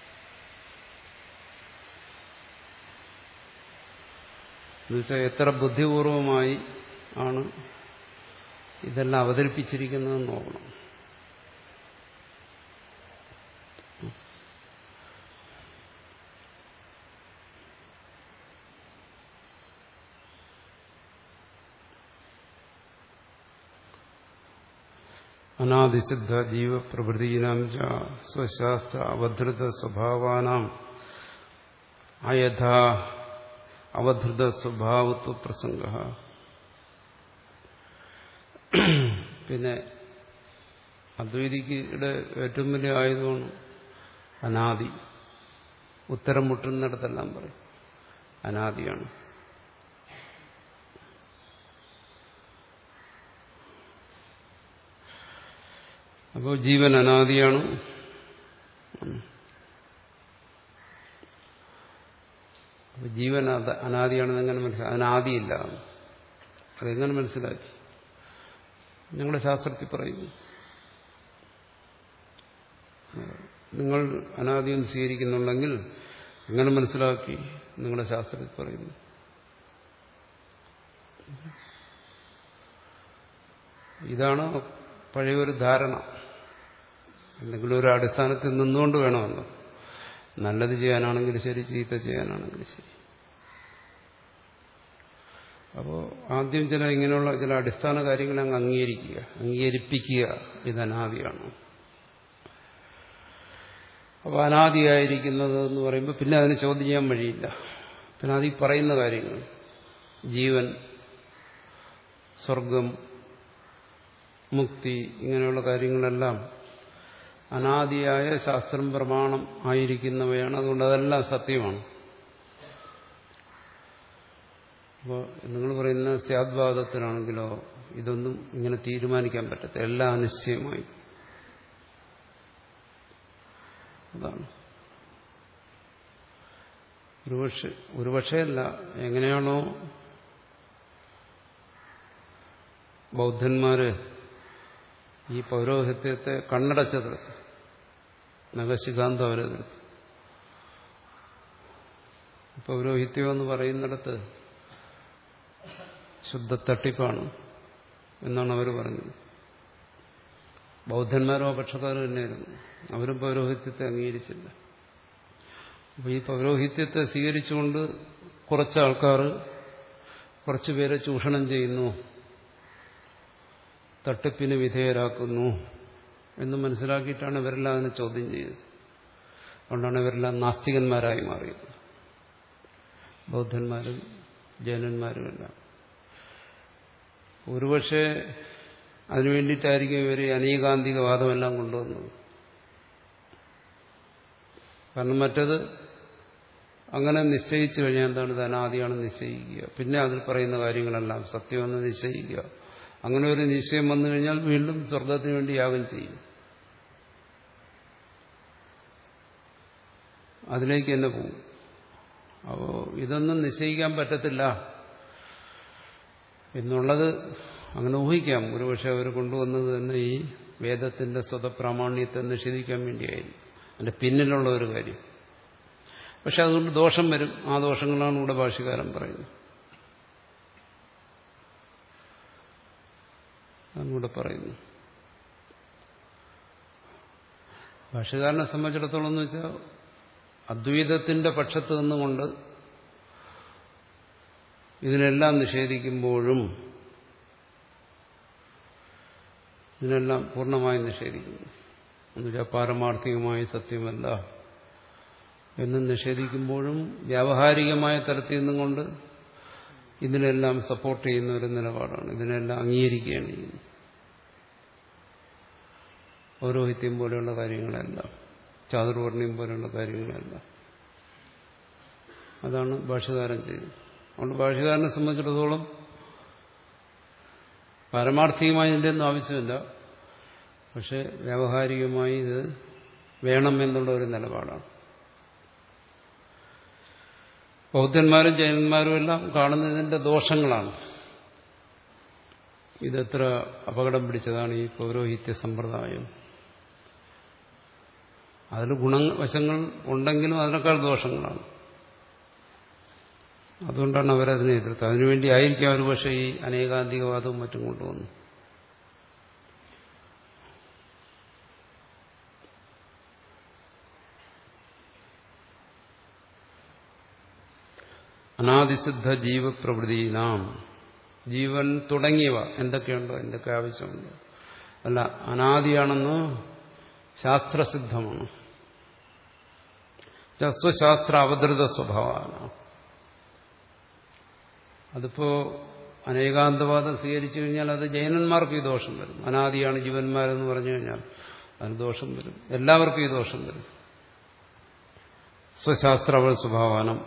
എന്നുവെച്ചാൽ എത്ര ബുദ്ധിപൂർവമായി ആണ് ഇതെല്ലാം അവതരിപ്പിച്ചിരിക്കുന്നതെന്ന് നോക്കണം. അനാദിസിദ്ധ ജീവപ്രഭൃതീനാം ച സ്വശാസ്ത്ര അവധൃത സ്വഭാവാനാം അയഥാ അവധൃത സ്വഭാവത്വ പ്രസംഗ. പിന്നെ അദ്വൈതിയുടെ ഏറ്റവും വലിയ ആയുധമാണ് അനാദി. ഉത്തരം മുട്ടുന്നിടത്തെല്ലാം പറയും അനാദിയാണ്. അപ്പോൾ ജീവൻ അനാദിയാണ്. അപ്പൊ ജീവൻ അനാദിയാണെന്ന് എങ്ങനെ മനസ്സിലാക്കി? അനാദിയില്ല. അതെങ്ങനെ മനസ്സിലാക്കി? ഞങ്ങളുടെ ശാസ്ത്രത്തിൽ പറയുന്നു. നിങ്ങൾ അനാദിയെന്ന് സ്വീകരിക്കുന്നുണ്ടെങ്കിൽ എങ്ങനെ മനസ്സിലാക്കി? നിങ്ങളുടെ ശാസ്ത്രത്തിൽ പറയുന്നു. ഇതാണ് പഴയൊരു ധാരണ. എന്തെങ്കിലും ഒരു അടിസ്ഥാനത്തിൽ നിന്നുകൊണ്ട് വേണമല്ലോ. നല്ലത് ചെയ്യാനാണെങ്കിൽ ശരി, ചീത്ത ചെയ്യാനാണെങ്കിൽ ശരി. അപ്പോൾ ആദ്യം ചില ഇങ്ങനെയുള്ള ചില അടിസ്ഥാന കാര്യങ്ങളെ അങ്ങ് അംഗീകരിക്കുക, അംഗീകരിപ്പിക്കുക. ഇത് അനാദിയാണ്. അപ്പോൾ അനാദിയായിരിക്കുന്നത് എന്ന് പറയുമ്പോൾ പിന്നെ അതിന് ചോദ്യം ചെയ്യാൻ വഴിയില്ല. പിന്നെ അതിൽ പറയുന്ന കാര്യങ്ങൾ, ജീവൻ, സ്വർഗം, മുക്തി, ഇങ്ങനെയുള്ള കാര്യങ്ങളെല്ലാം അനാദിയായ ശാസ്ത്രം പ്രമാണം ആയിരിക്കുന്നവയാണ്. അതുകൊണ്ട് അതെല്ലാം സത്യമാണ്. അപ്പോൾ നിങ്ങൾ പറയുന്ന സ്യാദ്വാദത്തിനാണെങ്കിലോ ഇതൊന്നും ഇങ്ങനെ തീരുമാനിക്കാൻ പറ്റത്തില്ല. എല്ലാം അനിശ്ചയമായി. അതാണ് ഒരുപക്ഷെ ഒരുപക്ഷെ അല്ല, എങ്ങനെയാണോ ബൗദ്ധന്മാര് ഈ പൗരോഹിത്യത്തെ കണ്ണടച്ചത്, നഖശിഖാന്തം അവരെടുത്തു. പൗരോഹിത്യം എന്ന് പറയുന്നിടത്ത് ശുദ്ധ തട്ടിപ്പാണ് എന്നാണ് അവർ പറഞ്ഞത്. ബൗദ്ധന്മാരോ പക്ഷക്കാരും തന്നെയായിരുന്നു. അവരും പൗരോഹിത്യത്തെ അംഗീകരിച്ചില്ല. അപ്പോൾ ഈ പൗരോഹിത്യത്തെ സ്വീകരിച്ചുകൊണ്ട് കുറച്ച് ആൾക്കാർ കുറച്ചു പേരെ ചൂഷണം ചെയ്യുന്നു, തട്ടിപ്പിന് വിധേയരാക്കുന്നു എന്ന് മനസ്സിലാക്കിയിട്ടാണ് ഇവരെല്ലാം അതിനെ ചോദ്യം ചെയ്തത്. അതുകൊണ്ടാണ് ഇവരെല്ലാം നാസ്തികന്മാരായി മാറിയത്, ബൗദ്ധന്മാരും ജൈനന്മാരുമെല്ലാം. ഒരുപക്ഷെ അതിനുവേണ്ടിയിട്ടായിരിക്കും ഇവർ അനേകാന്തികവാദമെല്ലാം കൊണ്ടുവന്നത്. കാരണം മറ്റത് അങ്ങനെ നിശ്ചയിച്ചു കഴിഞ്ഞാൽ എന്താണ്? ഇത് അനാദിയാണെന്ന് നിശ്ചയിക്കുക, പിന്നെ അതിൽ പറയുന്ന കാര്യങ്ങളെല്ലാം സത്യമെന്ന് നിശ്ചയിക്കുക. അങ്ങനെ ഒരു നിശ്ചയം വന്നു കഴിഞ്ഞാൽ വീണ്ടും സ്വർഗത്തിന് വേണ്ടി യാഗം ചെയ്യും. അതിലേക്ക് തന്നെ പോകും. അപ്പോൾ ഇതൊന്നും നിശ്ചയിക്കാൻ പറ്റത്തില്ല എന്നുള്ളത് അങ്ങനെ ഊഹിക്കാം. ഒരുപക്ഷെ അവർ കൊണ്ടുവന്നത് തന്നെ ഈ വേദത്തിന്റെ സ്വതപ്രാമാണ്യത്തെ നിഷേധിക്കാൻ വേണ്ടിയായിരിക്കും. അതിന്റെ പിന്നിലുള്ള ഒരു കാര്യം. പക്ഷെ അതുകൊണ്ട് ദോഷം വരും. ആ ദോഷങ്ങളാണ് ഇവിടെ ഭാഷ്യകാരൻ പറയുന്നത്. അന്നിവിടെ പറയുന്നു. ഭാഷ്യകാരനെ സംബന്ധിച്ചിടത്തോളം എന്ന് വെച്ചാൽ അദ്വൈതത്തിന്റെ പക്ഷത്ത് നിന്നുകൊണ്ട് ഇതിനെല്ലാം നിഷേധിക്കുമ്പോഴും ഇതിനെല്ലാം പൂർണ്ണമായും നിഷേധിക്കുന്നു. എന്നുവെച്ചാൽ പാരമാർത്ഥികമായി സത്യമല്ല എന്ന് നിഷേധിക്കുമ്പോഴും വ്യാവഹാരികമായ തലത്തിൽ നിന്നുകൊണ്ട് ഇതിനെല്ലാം സപ്പോർട്ട് ചെയ്യുന്ന ഒരു നിലപാടാണ്. ഇതിനെല്ലാം അംഗീകരിക്കുകയാണ് ചെയ്യുന്നത്. പൗരോഹിത്യം പോലെയുള്ള കാര്യങ്ങളെല്ലാം, ചാതുർവർണ്ണ്യം പോലെയുള്ള കാര്യങ്ങളെല്ലാം അതാണ് ഭാഷ്യകാരൻ ചെയ്യുന്നത്. അതുകൊണ്ട് ഭാഷ്യകാരനെ സംബന്ധിച്ചിടത്തോളം പാരമാർത്ഥികമായി ഇതിൻ്റെ ഒന്നും ആവശ്യമില്ല. പക്ഷെ വ്യാവഹാരികമായി ഇത് വേണം എന്നുള്ള ഒരു നിലപാടാണ്. ബൗദ്ധന്മാരും ജൈനന്മാരും എല്ലാം കാണുന്നതിന്റെ ദോഷങ്ങളാണ്. ഇതെത്ര അപകടം പിടിച്ചതാണ് ഈ പൗരോഹിത്യ സമ്പ്രദായം. അതിൽ ഗുണവശങ്ങൾ ഉണ്ടെങ്കിലും അതിനേക്കാൾ ദോഷങ്ങളാണ്. അതുകൊണ്ടാണ് അവരതിനെ എതിർത്തത്. അതിനുവേണ്ടി ആയിരിക്കും അവർ പക്ഷേ ഈ അനേകാന്തികവാദവും മറ്റും കൊണ്ടുവന്നു. അനാദിസിദ്ധ ജീവപ്രവൃത്തിനാം, ജീവൻ തുടങ്ങിയവ എന്തൊക്കെയുണ്ടോ, എന്തൊക്കെ ആവശ്യമുണ്ടോ, അല്ല അനാദിയാണെന്ന് ശാസ്ത്രസിദ്ധമാണ്. സ്വശാസ്ത്ര അവതൃത സ്വഭാവമാണ്. അതിപ്പോ അനേകാന്തവാദം സ്വീകരിച്ചു കഴിഞ്ഞാൽ അത് ജൈനന്മാർക്ക് ഈ ദോഷം വരും. അനാദിയാണ് ജീവന്മാരെന്ന് പറഞ്ഞു കഴിഞ്ഞാൽ അതിന് ദോഷം വരും. എല്ലാവർക്കും ഈ ദോഷം വരും. സ്വശാസ്ത്ര സ്വഭാവാനം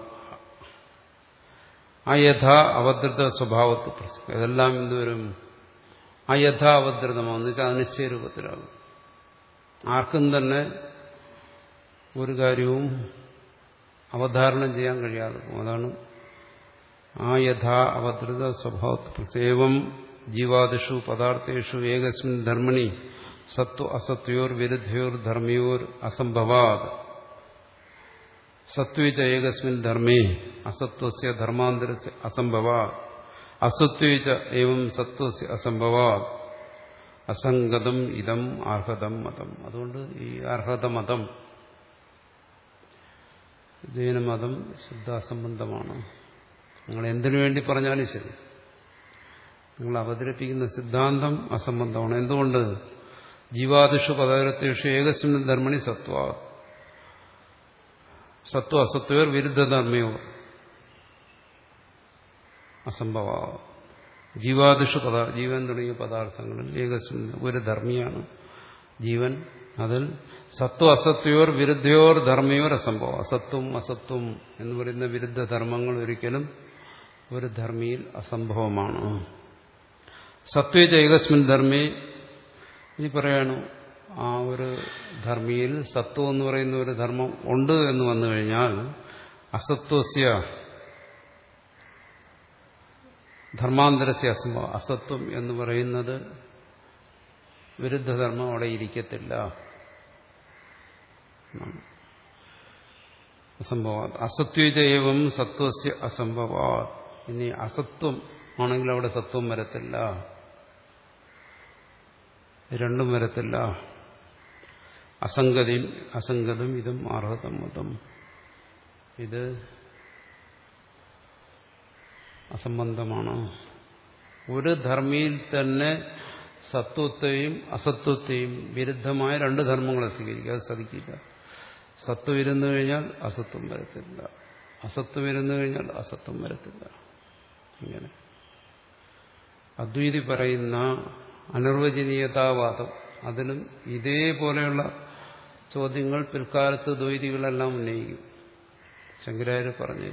അയഥാ അവതൃത സ്വഭാവത്ത് പ്രസക്തി. ഇതെല്ലാം എന്തുവരും? അയഥാ അവതൃതമാണെന്ന് വെച്ചാൽ അനിശ്ചയരൂപത്തിലാകും. ആർക്കും തന്നെ ഒരു കാര്യവും അവധാരണം ചെയ്യാൻ കഴിയാതെ പോകും. അതാണ് ആ യഥാ അവതൃത സ്വഭാവത്ത്. ഏവം ജീവാദിഷു പദാർത്ഥേഷു ഏകസ്മിൻ ധർമ്മണി സത്വ അസത്വയോർ വിരുദ്ധയോർ ധർമ്മയോർ അസംഭവാത് സത്വച്ച ഏകസ്മിൻ ധർമ്മേ അസത്വസ്യ ധർമാന്തരസ്യ അസംഭവാത് അസത്വച്ച ഏവം സത്വസ്യ അസംഭവാത് അസംഗതം ഇതം അർഹതം മതം. അതുകൊണ്ട് ഈ അർഹതമതം, ജൈനമതം ശുദ്ധാസംബന്ധമാണ്. നിങ്ങൾ എന്തിനു വേണ്ടി പറഞ്ഞാലും ശരി, നിങ്ങൾ അവതരിപ്പിക്കുന്ന സിദ്ധാന്തം അസംബന്ധമാണ്. എന്തുകൊണ്ട്? ജീവാദിഷു പദാർത്ഥേഷു ഏകസ്മിൻ ധർമ്മണി സത്വ സത്വ അസത്വർ വിരുദ്ധധർമ്മയോ അസംഭവ. ജീവാദിഷു പദാ ജീവൻ തുടങ്ങിയ പദാർത്ഥങ്ങളിൽ ഏകസ്മിൻ ഒരു ധർമ്മിയാണ് ജീവൻ. അതിൽ സത്വ അസത്വയോർ വിരുദ്ധയോർ ധർമ്മയോർ അസംഭവം. അസത്വം അസത്വം എന്ന് പറയുന്ന വിരുദ്ധ ധർമ്മങ്ങൾ ഒരിക്കലും ഒരു ധർമ്മിയിൽ അസംഭവമാണ്. സത്വേജ ഏകസ്മിൻ ധർമ്മേ, ഇനി പറയാണ് ആ ഒരു ധർമ്മിയിൽ സത്വം എന്ന് പറയുന്ന ഒരു ധർമ്മം ഉണ്ട് എന്ന് വന്നു കഴിഞ്ഞാൽ അസത്വസ്യ ധർമാന്തരസ്യ അസംഭവം. അസത്വം എന്ന് പറയുന്നത് വിരുദ്ധധർമ്മം അവിടെ ഇരിക്കത്തില്ല. അസംഭവ അസത്വേജ ഏവം സത്വസ്യ അസംഭവ. ഇനി അസത്വം ആണെങ്കിൽ അവിടെ സത്വം വരത്തില്ല, രണ്ടും വരത്തില്ല. അസംഗതിയും അസംഗതം ഇതും അർഹതം മതം. ഇത് അസംബന്ധമാണ്. ഒരു ധർമ്മിയിൽ തന്നെ സത്വത്തെയും അസത്വത്തെയും വിരുദ്ധമായ രണ്ട് ധർമ്മങ്ങളെ സ്വീകരിക്കുക, അത് സാധിക്കില്ല. സത്വം ഇരുന്നു കഴിഞ്ഞാൽ അസത്വം വരത്തില്ല, അസത്വം ഇരുന്നു കഴിഞ്ഞാൽ അസത്വം വരത്തില്ല. ഇങ്ങനെ അദ്വൈതി പറയുന്ന അനിർവചനീയതാവാദം, അതിലും ഇതേപോലെയുള്ള ചോദ്യങ്ങൾ പിൽക്കാലത്ത് ദ്വൈതികളെല്ലാം ഉന്നയിക്കും. ശങ്കരാചാര്യർ പറഞ്ഞു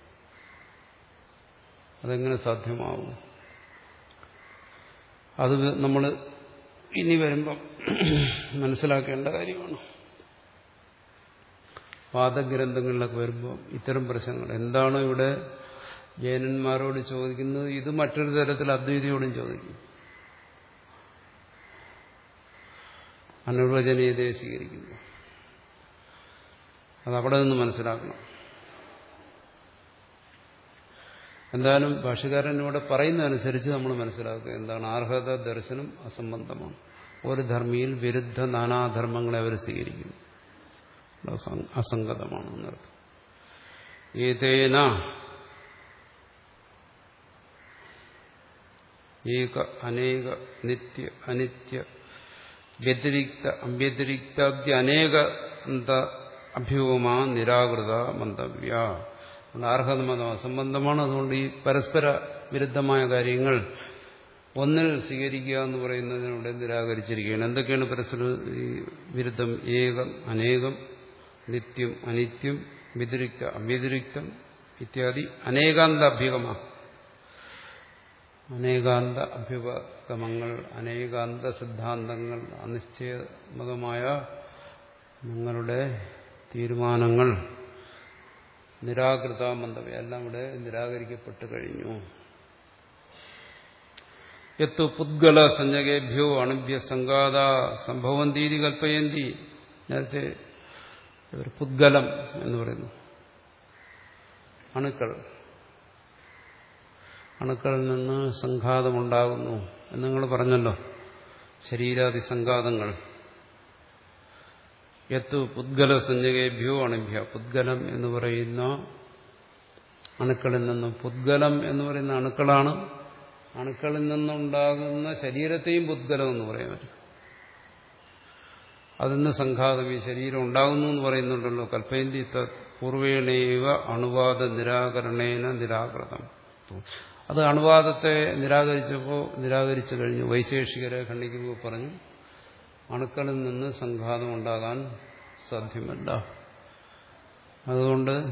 അതെങ്ങനെ സാധ്യമാവും? അത് നമ്മൾ ഇനി വരുമ്പം മനസ്സിലാക്കേണ്ട കാര്യമാണ്. വാദഗ്രന്ഥങ്ങളിലൊക്കെ വരുമ്പോൾ ഇത്തരം പ്രശ്നങ്ങൾ എന്താണ് ഇവിടെ ജൈനന്മാരോട് ചോദിക്കുന്നത് ഇത് മറ്റൊരു തരത്തിൽ അദ്വൈതിയോടും ചോദിക്കും. അനിർവചനീയതയെ സ്വീകരിക്കുന്നു. അതവിടെ നിന്ന് മനസ്സിലാക്കണം. എന്തായാലും ഭാഷ്യകാരൻ ഇവിടെ പറയുന്നതനുസരിച്ച് നമ്മൾ മനസ്സിലാക്കുക എന്താണ് അർഹത ദർശനം അസംബന്ധമാണ്. ഒരു ധർമ്മിയിൽ വിരുദ്ധ നാനാധർമ്മങ്ങളെ അവർ സ്വീകരിക്കുന്നു, അസംഗതമാണ് എന്നർത്ഥം. ഏതേന ഏക അനേക നിത്യ അനിത്യ വ്യതിരിക്ത അവ്യതിരിക്താദ്യ അനേക അഭ്യൂഹമാ നിരാകൃത മന്തവ്യ. അർഹത മതം അസംബന്ധമാണ്. അതുകൊണ്ട് ഈ പരസ്പര വിരുദ്ധമായ കാര്യങ്ങൾ ഒന്നിൽ സ്വീകരിക്കുക എന്ന് പറയുന്നതിനൂടെ നിരാകരിച്ചിരിക്കുകയാണ്. എന്തൊക്കെയാണ് പരസ്പര ഈ വിരുദ്ധം? ഏകം അനേകം, നിത്യം അനിത്യം, വ്യതിരിക്ത അവ്യതിരിക്തം ഇത്യാദി അനേകാന്ത അഭ്യുഗമ. അനേകാന്ത അഭ്യുപഗമങ്ങൾ, അനേകാന്ത സിദ്ധാന്തങ്ങൾ, അനിശ്ചയമകമായ നിങ്ങളുടെ തീരുമാനങ്ങൾ നിരാകൃത മന്തവ്യ എല്ലാം ഇവിടെ നിരാകരിക്കപ്പെട്ടു കഴിഞ്ഞു. യത്തു പുദ്ഗല സഞ്ജകേഭ്യോ അണുഭ്യ സംഘാത സംഭവന്തീതി കൽപ്പയന്തി. നേരത്തെ പുദ്ഗലം എന്ന് പറയുന്നു അണുക്കൾ, അണുക്കളിൽ നിന്ന് സംഘാതമുണ്ടാകുന്നു എന്ന് നിങ്ങൾ പറഞ്ഞല്ലോ. ശരീരാദി സംഘാതങ്ങൾ. യത്തു പുദ്ഗല സഞ്ജകേഭ്യോ അണുഭ്യ. പുദ്ഗലം എന്ന് പറയുന്ന അണുക്കളിൽ നിന്നും, പുദ്ഗലം എന്ന് പറയുന്ന അണുക്കളാണ്. അണുക്കളിൽ നിന്നുണ്ടാകുന്ന ശരീരത്തെയും പുദ്ഗലം എന്ന് പറയാൻ പറ്റും. അതിന് സംഘാതം, ഈ ശരീരം ഉണ്ടാകുന്നു എന്ന് പറയുന്നുണ്ടല്ലോ. കൽപ്പയന്തി പൂർവേണൈവ അണുവാദ നിരാകരണേന നിരാകൃതം. അത് അണുവാദത്തെ നിരാകരിച്ചപ്പോൾ നിരാകരിച്ചു കഴിഞ്ഞു. വൈശേഷികരെ ഖണ്ഡിക്കുമ്പോൾ പറഞ്ഞു അണുക്കളിൽ നിന്ന് സംഘാതം ഉണ്ടാകാൻ സാധ്യമല്ല. അതുകൊണ്ട്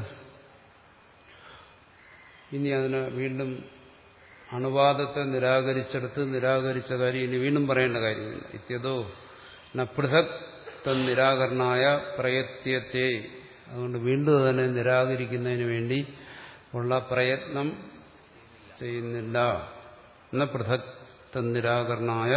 ഇനി അതിന് വീണ്ടും അണുവാദത്തെ നിരാകരിച്ചെടുത്ത് നിരാകരിച്ച കാര്യം ഇനി വീണ്ടും പറയേണ്ട കാര്യമില്ല. ഇത്യതോ ന പൃഥക് തന്നിരാകരണായ പ്രയത്യത്തെ. അതുകൊണ്ട് വീണ്ടും അതിനെ നിരാകരിക്കുന്നതിന് വേണ്ടി ഉള്ള പ്രയത്നം ചെയ്യുന്നില്ല. ന പൃഥക് തന്നിരാകരണായ,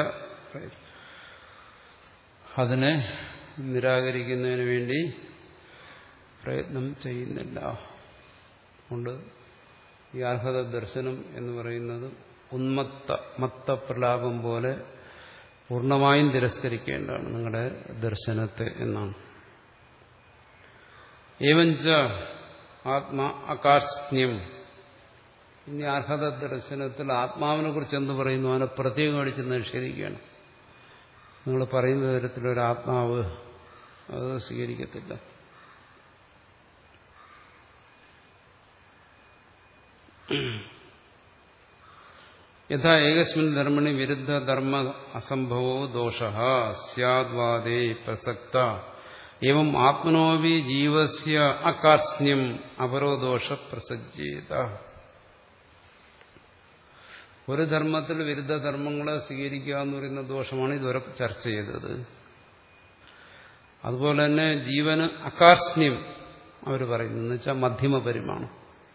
അതിനെ നിരാകരിക്കുന്നതിന് വേണ്ടി പ്രയത്നം ചെയ്യുന്നില്ല. അതുകൊണ്ട് ഈ അർഹത ദർശനം എന്ന് പറയുന്നത് ഉന്മത്ത മത്ത പ്രലാപം പോലെ പൂർണ്ണമായും തിരസ്കരിക്കേണ്ടതാണ് നിങ്ങളുടെ ദർശനത്തെ എന്നാണ്. ഏവഞ്ച ആത്മാ അകാർഷ്ണ്യം. ഇനി അർഹത ദർശനത്തിൽ ആത്മാവിനെ കുറിച്ച് എന്ത് പറയുന്നു? അതിനെ പ്രത്യേകം അടിച്ച് നിഷേധിക്കുകയാണ്. നിങ്ങൾ പറയുന്ന തരത്തിലൊരു ആത്മാവ് അത് സ്വീകരിക്കത്തില്ല. യഥാ ഏകസ്മിൻ ധർമ്മണി വിരുദ്ധ ധർമ്മ അസംഭവോ ദോഷഃ സ്യാദ്വാദേ പ്രസക്ത ഏവം ആത്മനോവി ജീവസ്യ അകാർഷ്ണ്യം അപരോദോഷ പ്രസജ്ജേത. ഒരു ധർമ്മത്തിൽ വിരുദ്ധ ധർമ്മങ്ങളെ സ്വീകരിക്കുക എന്ന് പറയുന്ന ദോഷമാണ് ഇതുവരെ ചർച്ച ചെയ്തത്. അതുപോലെ തന്നെ ജീവന് അകാർഷ്ണ്യം അവർ പറയുന്നു. എന്ന് വെച്ചാൽ മധ്യമ പരിമാണം.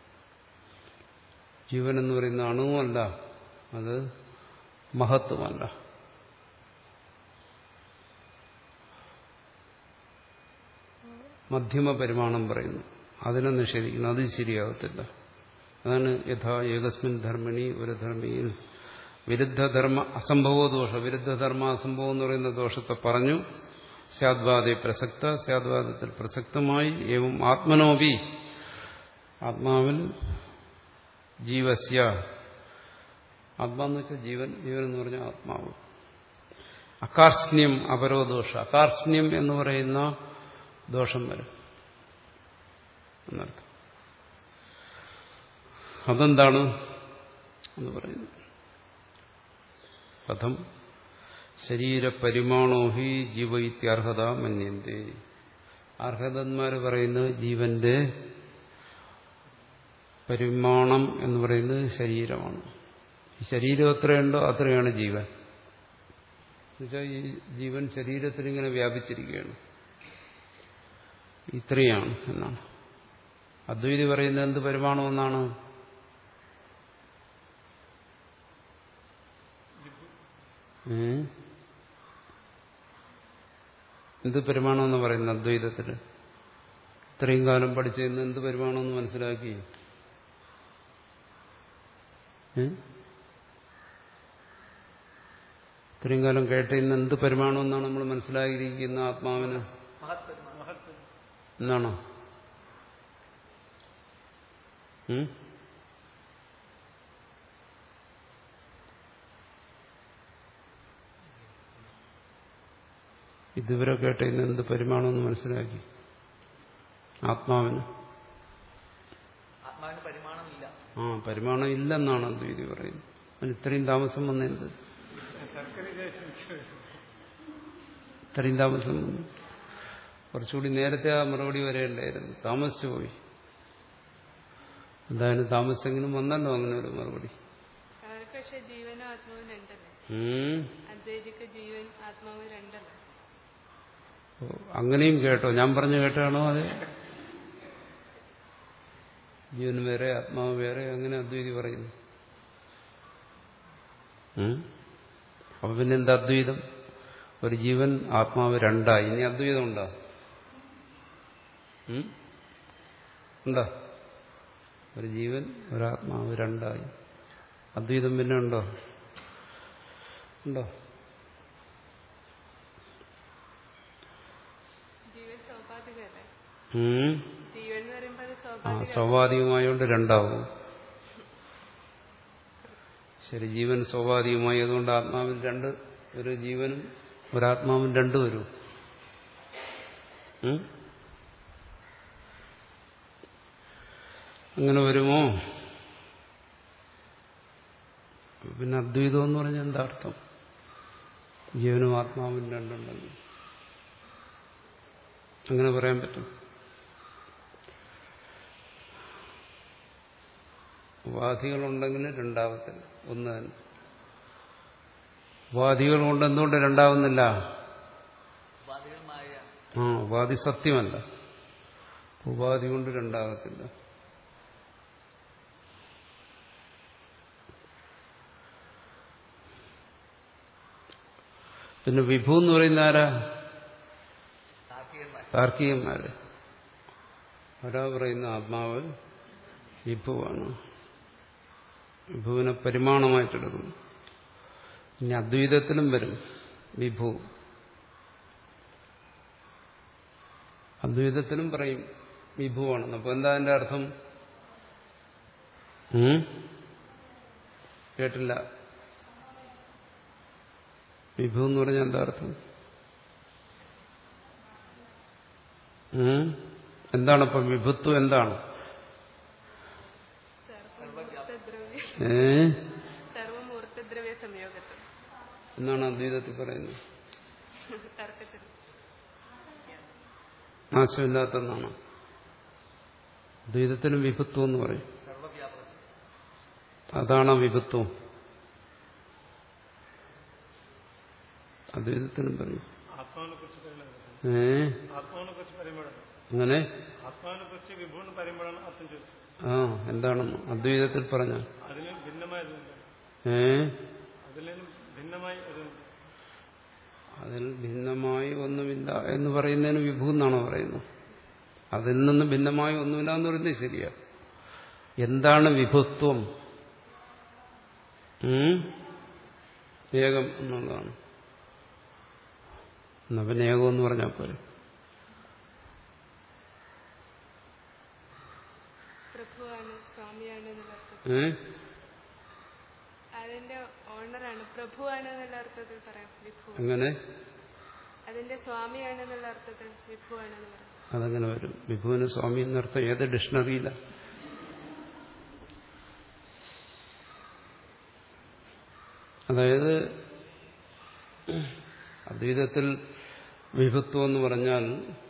ജീവൻ എന്ന് പറയുന്ന അണുവുമല്ല, അത് മഹത്വമല്ല. മധ്യമ പരിമാണം പറയുന്നു, അതിനെ നിഷേധിക്കുന്നു. അത് ശരിയാകത്തില്ല. അതാണ് യഥാ ഏകസ്മിൻ ധർമ്മിണി, ഒരു ധർമ്മിയിൽ വിരുദ്ധധർമ്മ അസംഭവോ ദോഷ. വിരുദ്ധധർമ്മ അസംഭവം എന്ന് പറയുന്ന ദോഷത്തെ പറഞ്ഞു. സ്യാദ്വാദേ പ്രസക്ത, സ്യാദ്വാദത്തിൽ പ്രസക്തമായി. ഏവം ആത്മനോപി, ആത്മാവിൽ ജീവസ്യ, ആത്മാന്ന് വെച്ചാൽ ജീവൻ, ജീവൻ എന്ന് പറഞ്ഞാൽ ആത്മാവ്. അകാർഷ്ണ്യം അപരോദോഷ, അകാർഷ്ണ്യം എന്ന് പറയുന്ന ദോഷം വരും എന്നർത്ഥം. അതെന്താണ് എന്ന് പറയുന്നു. കഥം ശരീരപരിമാണോ ഹി ജീവ ഇത്യർഹത മന്യന്തേ. അർഹതന്മാര് പറയുന്നത് ജീവന്റെ പരിമാണം എന്ന് പറയുന്നത് ശരീരമാണ്. ഈ ശരീരം എത്രയുണ്ടോ അത്രയാണ് ജീവൻ. എന്നുവെച്ചാൽ ഈ ജീവൻ ശരീരത്തിലിങ്ങനെ വ്യാപിച്ചിരിക്കുകയാണ്. ഇത്രയാണ് എന്നാണ്. അദ്വൈതി പറയുന്നത് എന്ത് പരിമാണമെന്നാണ്? ഏ എന്ത് പരിമാണമെന്ന് പറയുന്നത് അദ്വൈതത്തിൽ? ഇത്രയും കാലം പഠിച്ചതിന് എന്ത് പരിമാണമെന്ന് മനസ്സിലാക്കി? ഇത്രയും കാലം കേട്ടതിന് എന്ത് പരിമാണമെന്നാണ് നമ്മൾ മനസ്സിലാക്കിയിരിക്കുന്ന ആത്മാവിന്? എന്നാണോ? ഇതുവരെ കേട്ടതിന് എന്ത് പരിമാണമെന്ന് മനസ്സിലാക്കി ആത്മാവിന്? ആത്മാവിന് പരിമാണമില്ല. ആ പരിമാണം ഇല്ലെന്നാണ് അദ്വൈതി പറയുന്നത്. അതിന് ഇത്രയും താമസം വന്നെന്ത്? ഇത്രയും താമസം വന്നു. കുറച്ചുകൂടി നേരത്തെ ആ മറുപടി വരേണ്ടായിരുന്നു. താമസിച്ചു പോയി. എന്തായാലും താമസിച്ചെങ്കിലും വന്നല്ലോ അങ്ങനെ ഒരു മറുപടി. പക്ഷേ ജീവനും ആത്മാവും രണ്ടല്ലേ? അദ്വൈതിക്ക് ജീവൻ ആത്മാവ് രണ്ടല്ലേ? അങ്ങനെയും കേട്ടോ? ഞാൻ പറഞ്ഞു കേട്ടാണോ? അതെ, ജീവൻ വേറെ ആത്മാവ് വേറെ അങ്ങനെ അദ്വൈതി പറയുന്നു. അപ്പൊ പിന്നെ എന്താ അദ്വൈതം? ഒരു ജീവൻ ആത്മാവ് രണ്ടായി. ഇനി അദ്വൈതം ഉണ്ടോ? ഉണ്ടോ? ഒരു ജീവൻ ഒരാത്മാവ് രണ്ടായി. അദ്വൈതം പിന്നെ ഉണ്ടോ? ഉണ്ടോ? ആ സ്വാഭാവികമായോണ്ട് രണ്ടാവും. ശരി, ജീവൻ സ്വാഭാവികമായി. അതുകൊണ്ട് ആത്മാവിൽ രണ്ട്, ഒരു ജീവനും ഒരാത്മാവും രണ്ടു വരും. അങ്ങനെ വരുമോ? പിന്നെ അദ്വൈതം എന്ന് പറഞ്ഞാൽ എന്താ അർത്ഥം? ജീവനും ആത്മാവും രണ്ടുണ്ടെങ്കിൽ അങ്ങനെ പറയാൻ പറ്റും? ഉപാധികളുണ്ടെങ്കിൽ രണ്ടാവത്തില്ല, ഒന്ന് തന്നെ. ഉപാധികൾ കൊണ്ട് എന്തുകൊണ്ട് രണ്ടാവുന്നില്ല? ആ ഉപാധി സത്യമല്ല, ഉപാധി കൊണ്ട് രണ്ടാകത്തില്ല. പിന്നെ വിഭു എന്ന് പറയുന്ന ആരാ? താർക്കികന്മാര്. ആരാ പറയുന്ന ആത്മാവ് വിഭുവാണ്. വിഭുവിനെ പരിമാണമായിട്ടെടുക്കുന്നു. ഇനി അദ്വൈതത്തിലും വരും വിഭു. അദ്വൈതത്തിലും പറയും വിഭുവാണെന്ന്. അപ്പൊ എന്താ അതിന്റെ അർത്ഥം? കേട്ടില്ല. വിഭു എന്ന് പറഞ്ഞാൽ എന്താ അർത്ഥം? എന്താണപ്പം വിഭുത്വം? എന്താണ്? എന്നാണ് അദ്വൈതത്തിൽ പറയുന്നത്. നാശമില്ലാത്തെന്നാണ്. ദ്വൈതത്തിനും വിഭുത്വം എന്ന് പറയും. അതാണ് വിഭുത്വം. അദ്വൈതത്തിനും പറയും. ഏ അങ്ങനെ ആ എന്താണെന്ന് അദ്വൈതത്തിൽ പറഞ്ഞ ഏ അതിൽ ഭിന്നമായി ഒന്നുമില്ല എന്ന് പറയുന്നതിന് വിഭു എന്നാണോ പറയുന്നത്? അതിൽ നിന്ന് ഭിന്നമായി ഒന്നുമില്ല എന്ന് പറയുന്നത് ശരിയാ. എന്താണ് വിഭുത്വം? ഏകം എന്നുള്ളതാണ്. എന്നാ പിന്നെ ഏകം എന്ന് പറഞ്ഞാൽ പോലെ. ഏ അങ്ങനെ അതിന്റെ സ്വാമിയാണെന്നുള്ള അർത്ഥത്തിൽ വിഭുവാണെന്ന് പറയും. അതങ്ങനെ വരും. വിഭുവിന് സ്വാമി എന്നർത്ഥം ഏത് ഡിക്ഷണറിയില്ല? അതായത് അദ്വൈതത്തിൽ വിഭുത്വം എന്ന് പറഞ്ഞാൽ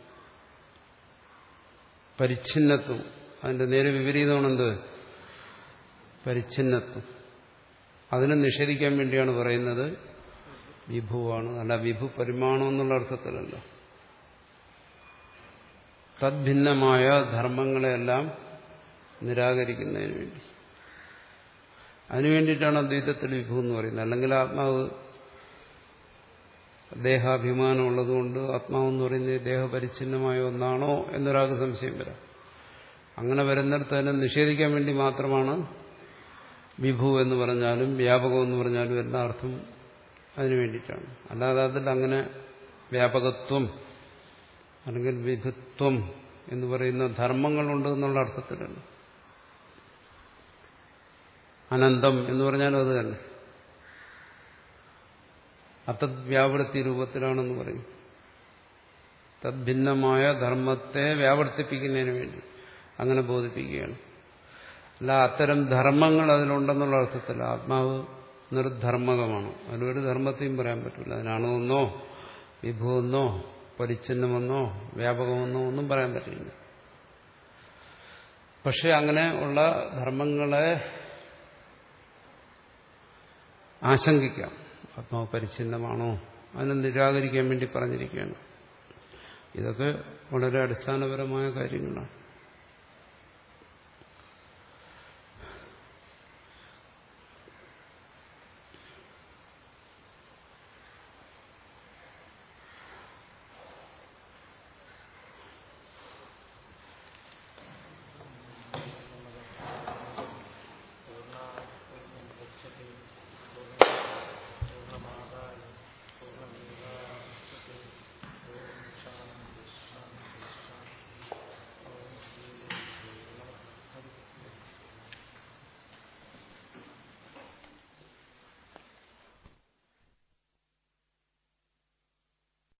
പരിച്ഛിന്നത്വം. അതിന്റെ നേരെ വിപരീതമാണെന്ത്? പരിച്ഛിന്നത്വം. അതിനെ നിഷേധിക്കാൻ വേണ്ടിയാണ് പറയുന്നത് വിഭുവാണ്. അല്ല വിഭു പരിമാണം എന്നുള്ള അർത്ഥത്തിലല്ല. തദ്ഭിന്നമായ ധർമ്മങ്ങളെല്ലാം നിരാകരിക്കുന്നതിന് വേണ്ടി. അതിനു വേണ്ടിയിട്ടാണ് അദ്വൈതത്തിൽ വിഭു എന്ന് പറയുന്നത്. അല്ലെങ്കിൽ ആത്മാവ് ദേഹാഭിമാനം ഉള്ളതുകൊണ്ട് ആത്മാവെന്ന് പറയുന്നത് ദേഹപരിച്ഛിന്നമായ ഒന്നാണോ എന്നൊരാൾക്ക് സംശയം വരാം. അങ്ങനെ വരുന്നിടത്ത് തന്നെ നിഷേധിക്കാൻ വേണ്ടി മാത്രമാണ് വിഭു എന്ന് പറഞ്ഞാലും വ്യാപകം എന്ന് പറഞ്ഞാലും എല്ലാ അർത്ഥം അതിനു വേണ്ടിയിട്ടാണ്. അല്ലാതെ അതിൽ അങ്ങനെ വ്യാപകത്വം അല്ലെങ്കിൽ വിഭുത്വം എന്ന് പറയുന്ന ധർമ്മങ്ങളുണ്ട് എന്നുള്ള അർത്ഥത്തിലല്ല. അനന്തം എന്ന് പറഞ്ഞാലും അത് തന്നെ അത്തദ്വ്യാവൃത്തി രൂപത്തിലാണെന്ന് പറയും. തദ്ഭിന്നമായ ധർമ്മത്തെ വ്യാവർത്തിപ്പിക്കുന്നതിന് വേണ്ടി അങ്ങനെ ബോധിപ്പിക്കുകയാണ്. അല്ല അത്തരം ധർമ്മങ്ങൾ അതിലുണ്ടെന്നുള്ള അർത്ഥത്തില്ല. ആത്മാവ് നിർധർമ്മകമാണ്. അതിലൊരു ധർമ്മത്തെയും പറയാൻ പറ്റില്ല. അതിനാണെന്നോ വിഭുവെന്നോ പരിച്ഛിന്നമെന്നോ വ്യാപകമെന്നോ ഒന്നും പറയാൻ പറ്റില്ല. പക്ഷെ അങ്ങനെ ഉള്ള ധർമ്മങ്ങളെ ആശങ്കിക്കാം. ആത്മാവ് പരിച്ഛിന്നമാണോ അതിനെ നിരാകരിക്കാൻ വേണ്ടി പറഞ്ഞിരിക്കുകയാണ്. ഇതൊക്കെ വളരെ അടിസ്ഥാനപരമായ കാര്യങ്ങളാണ്.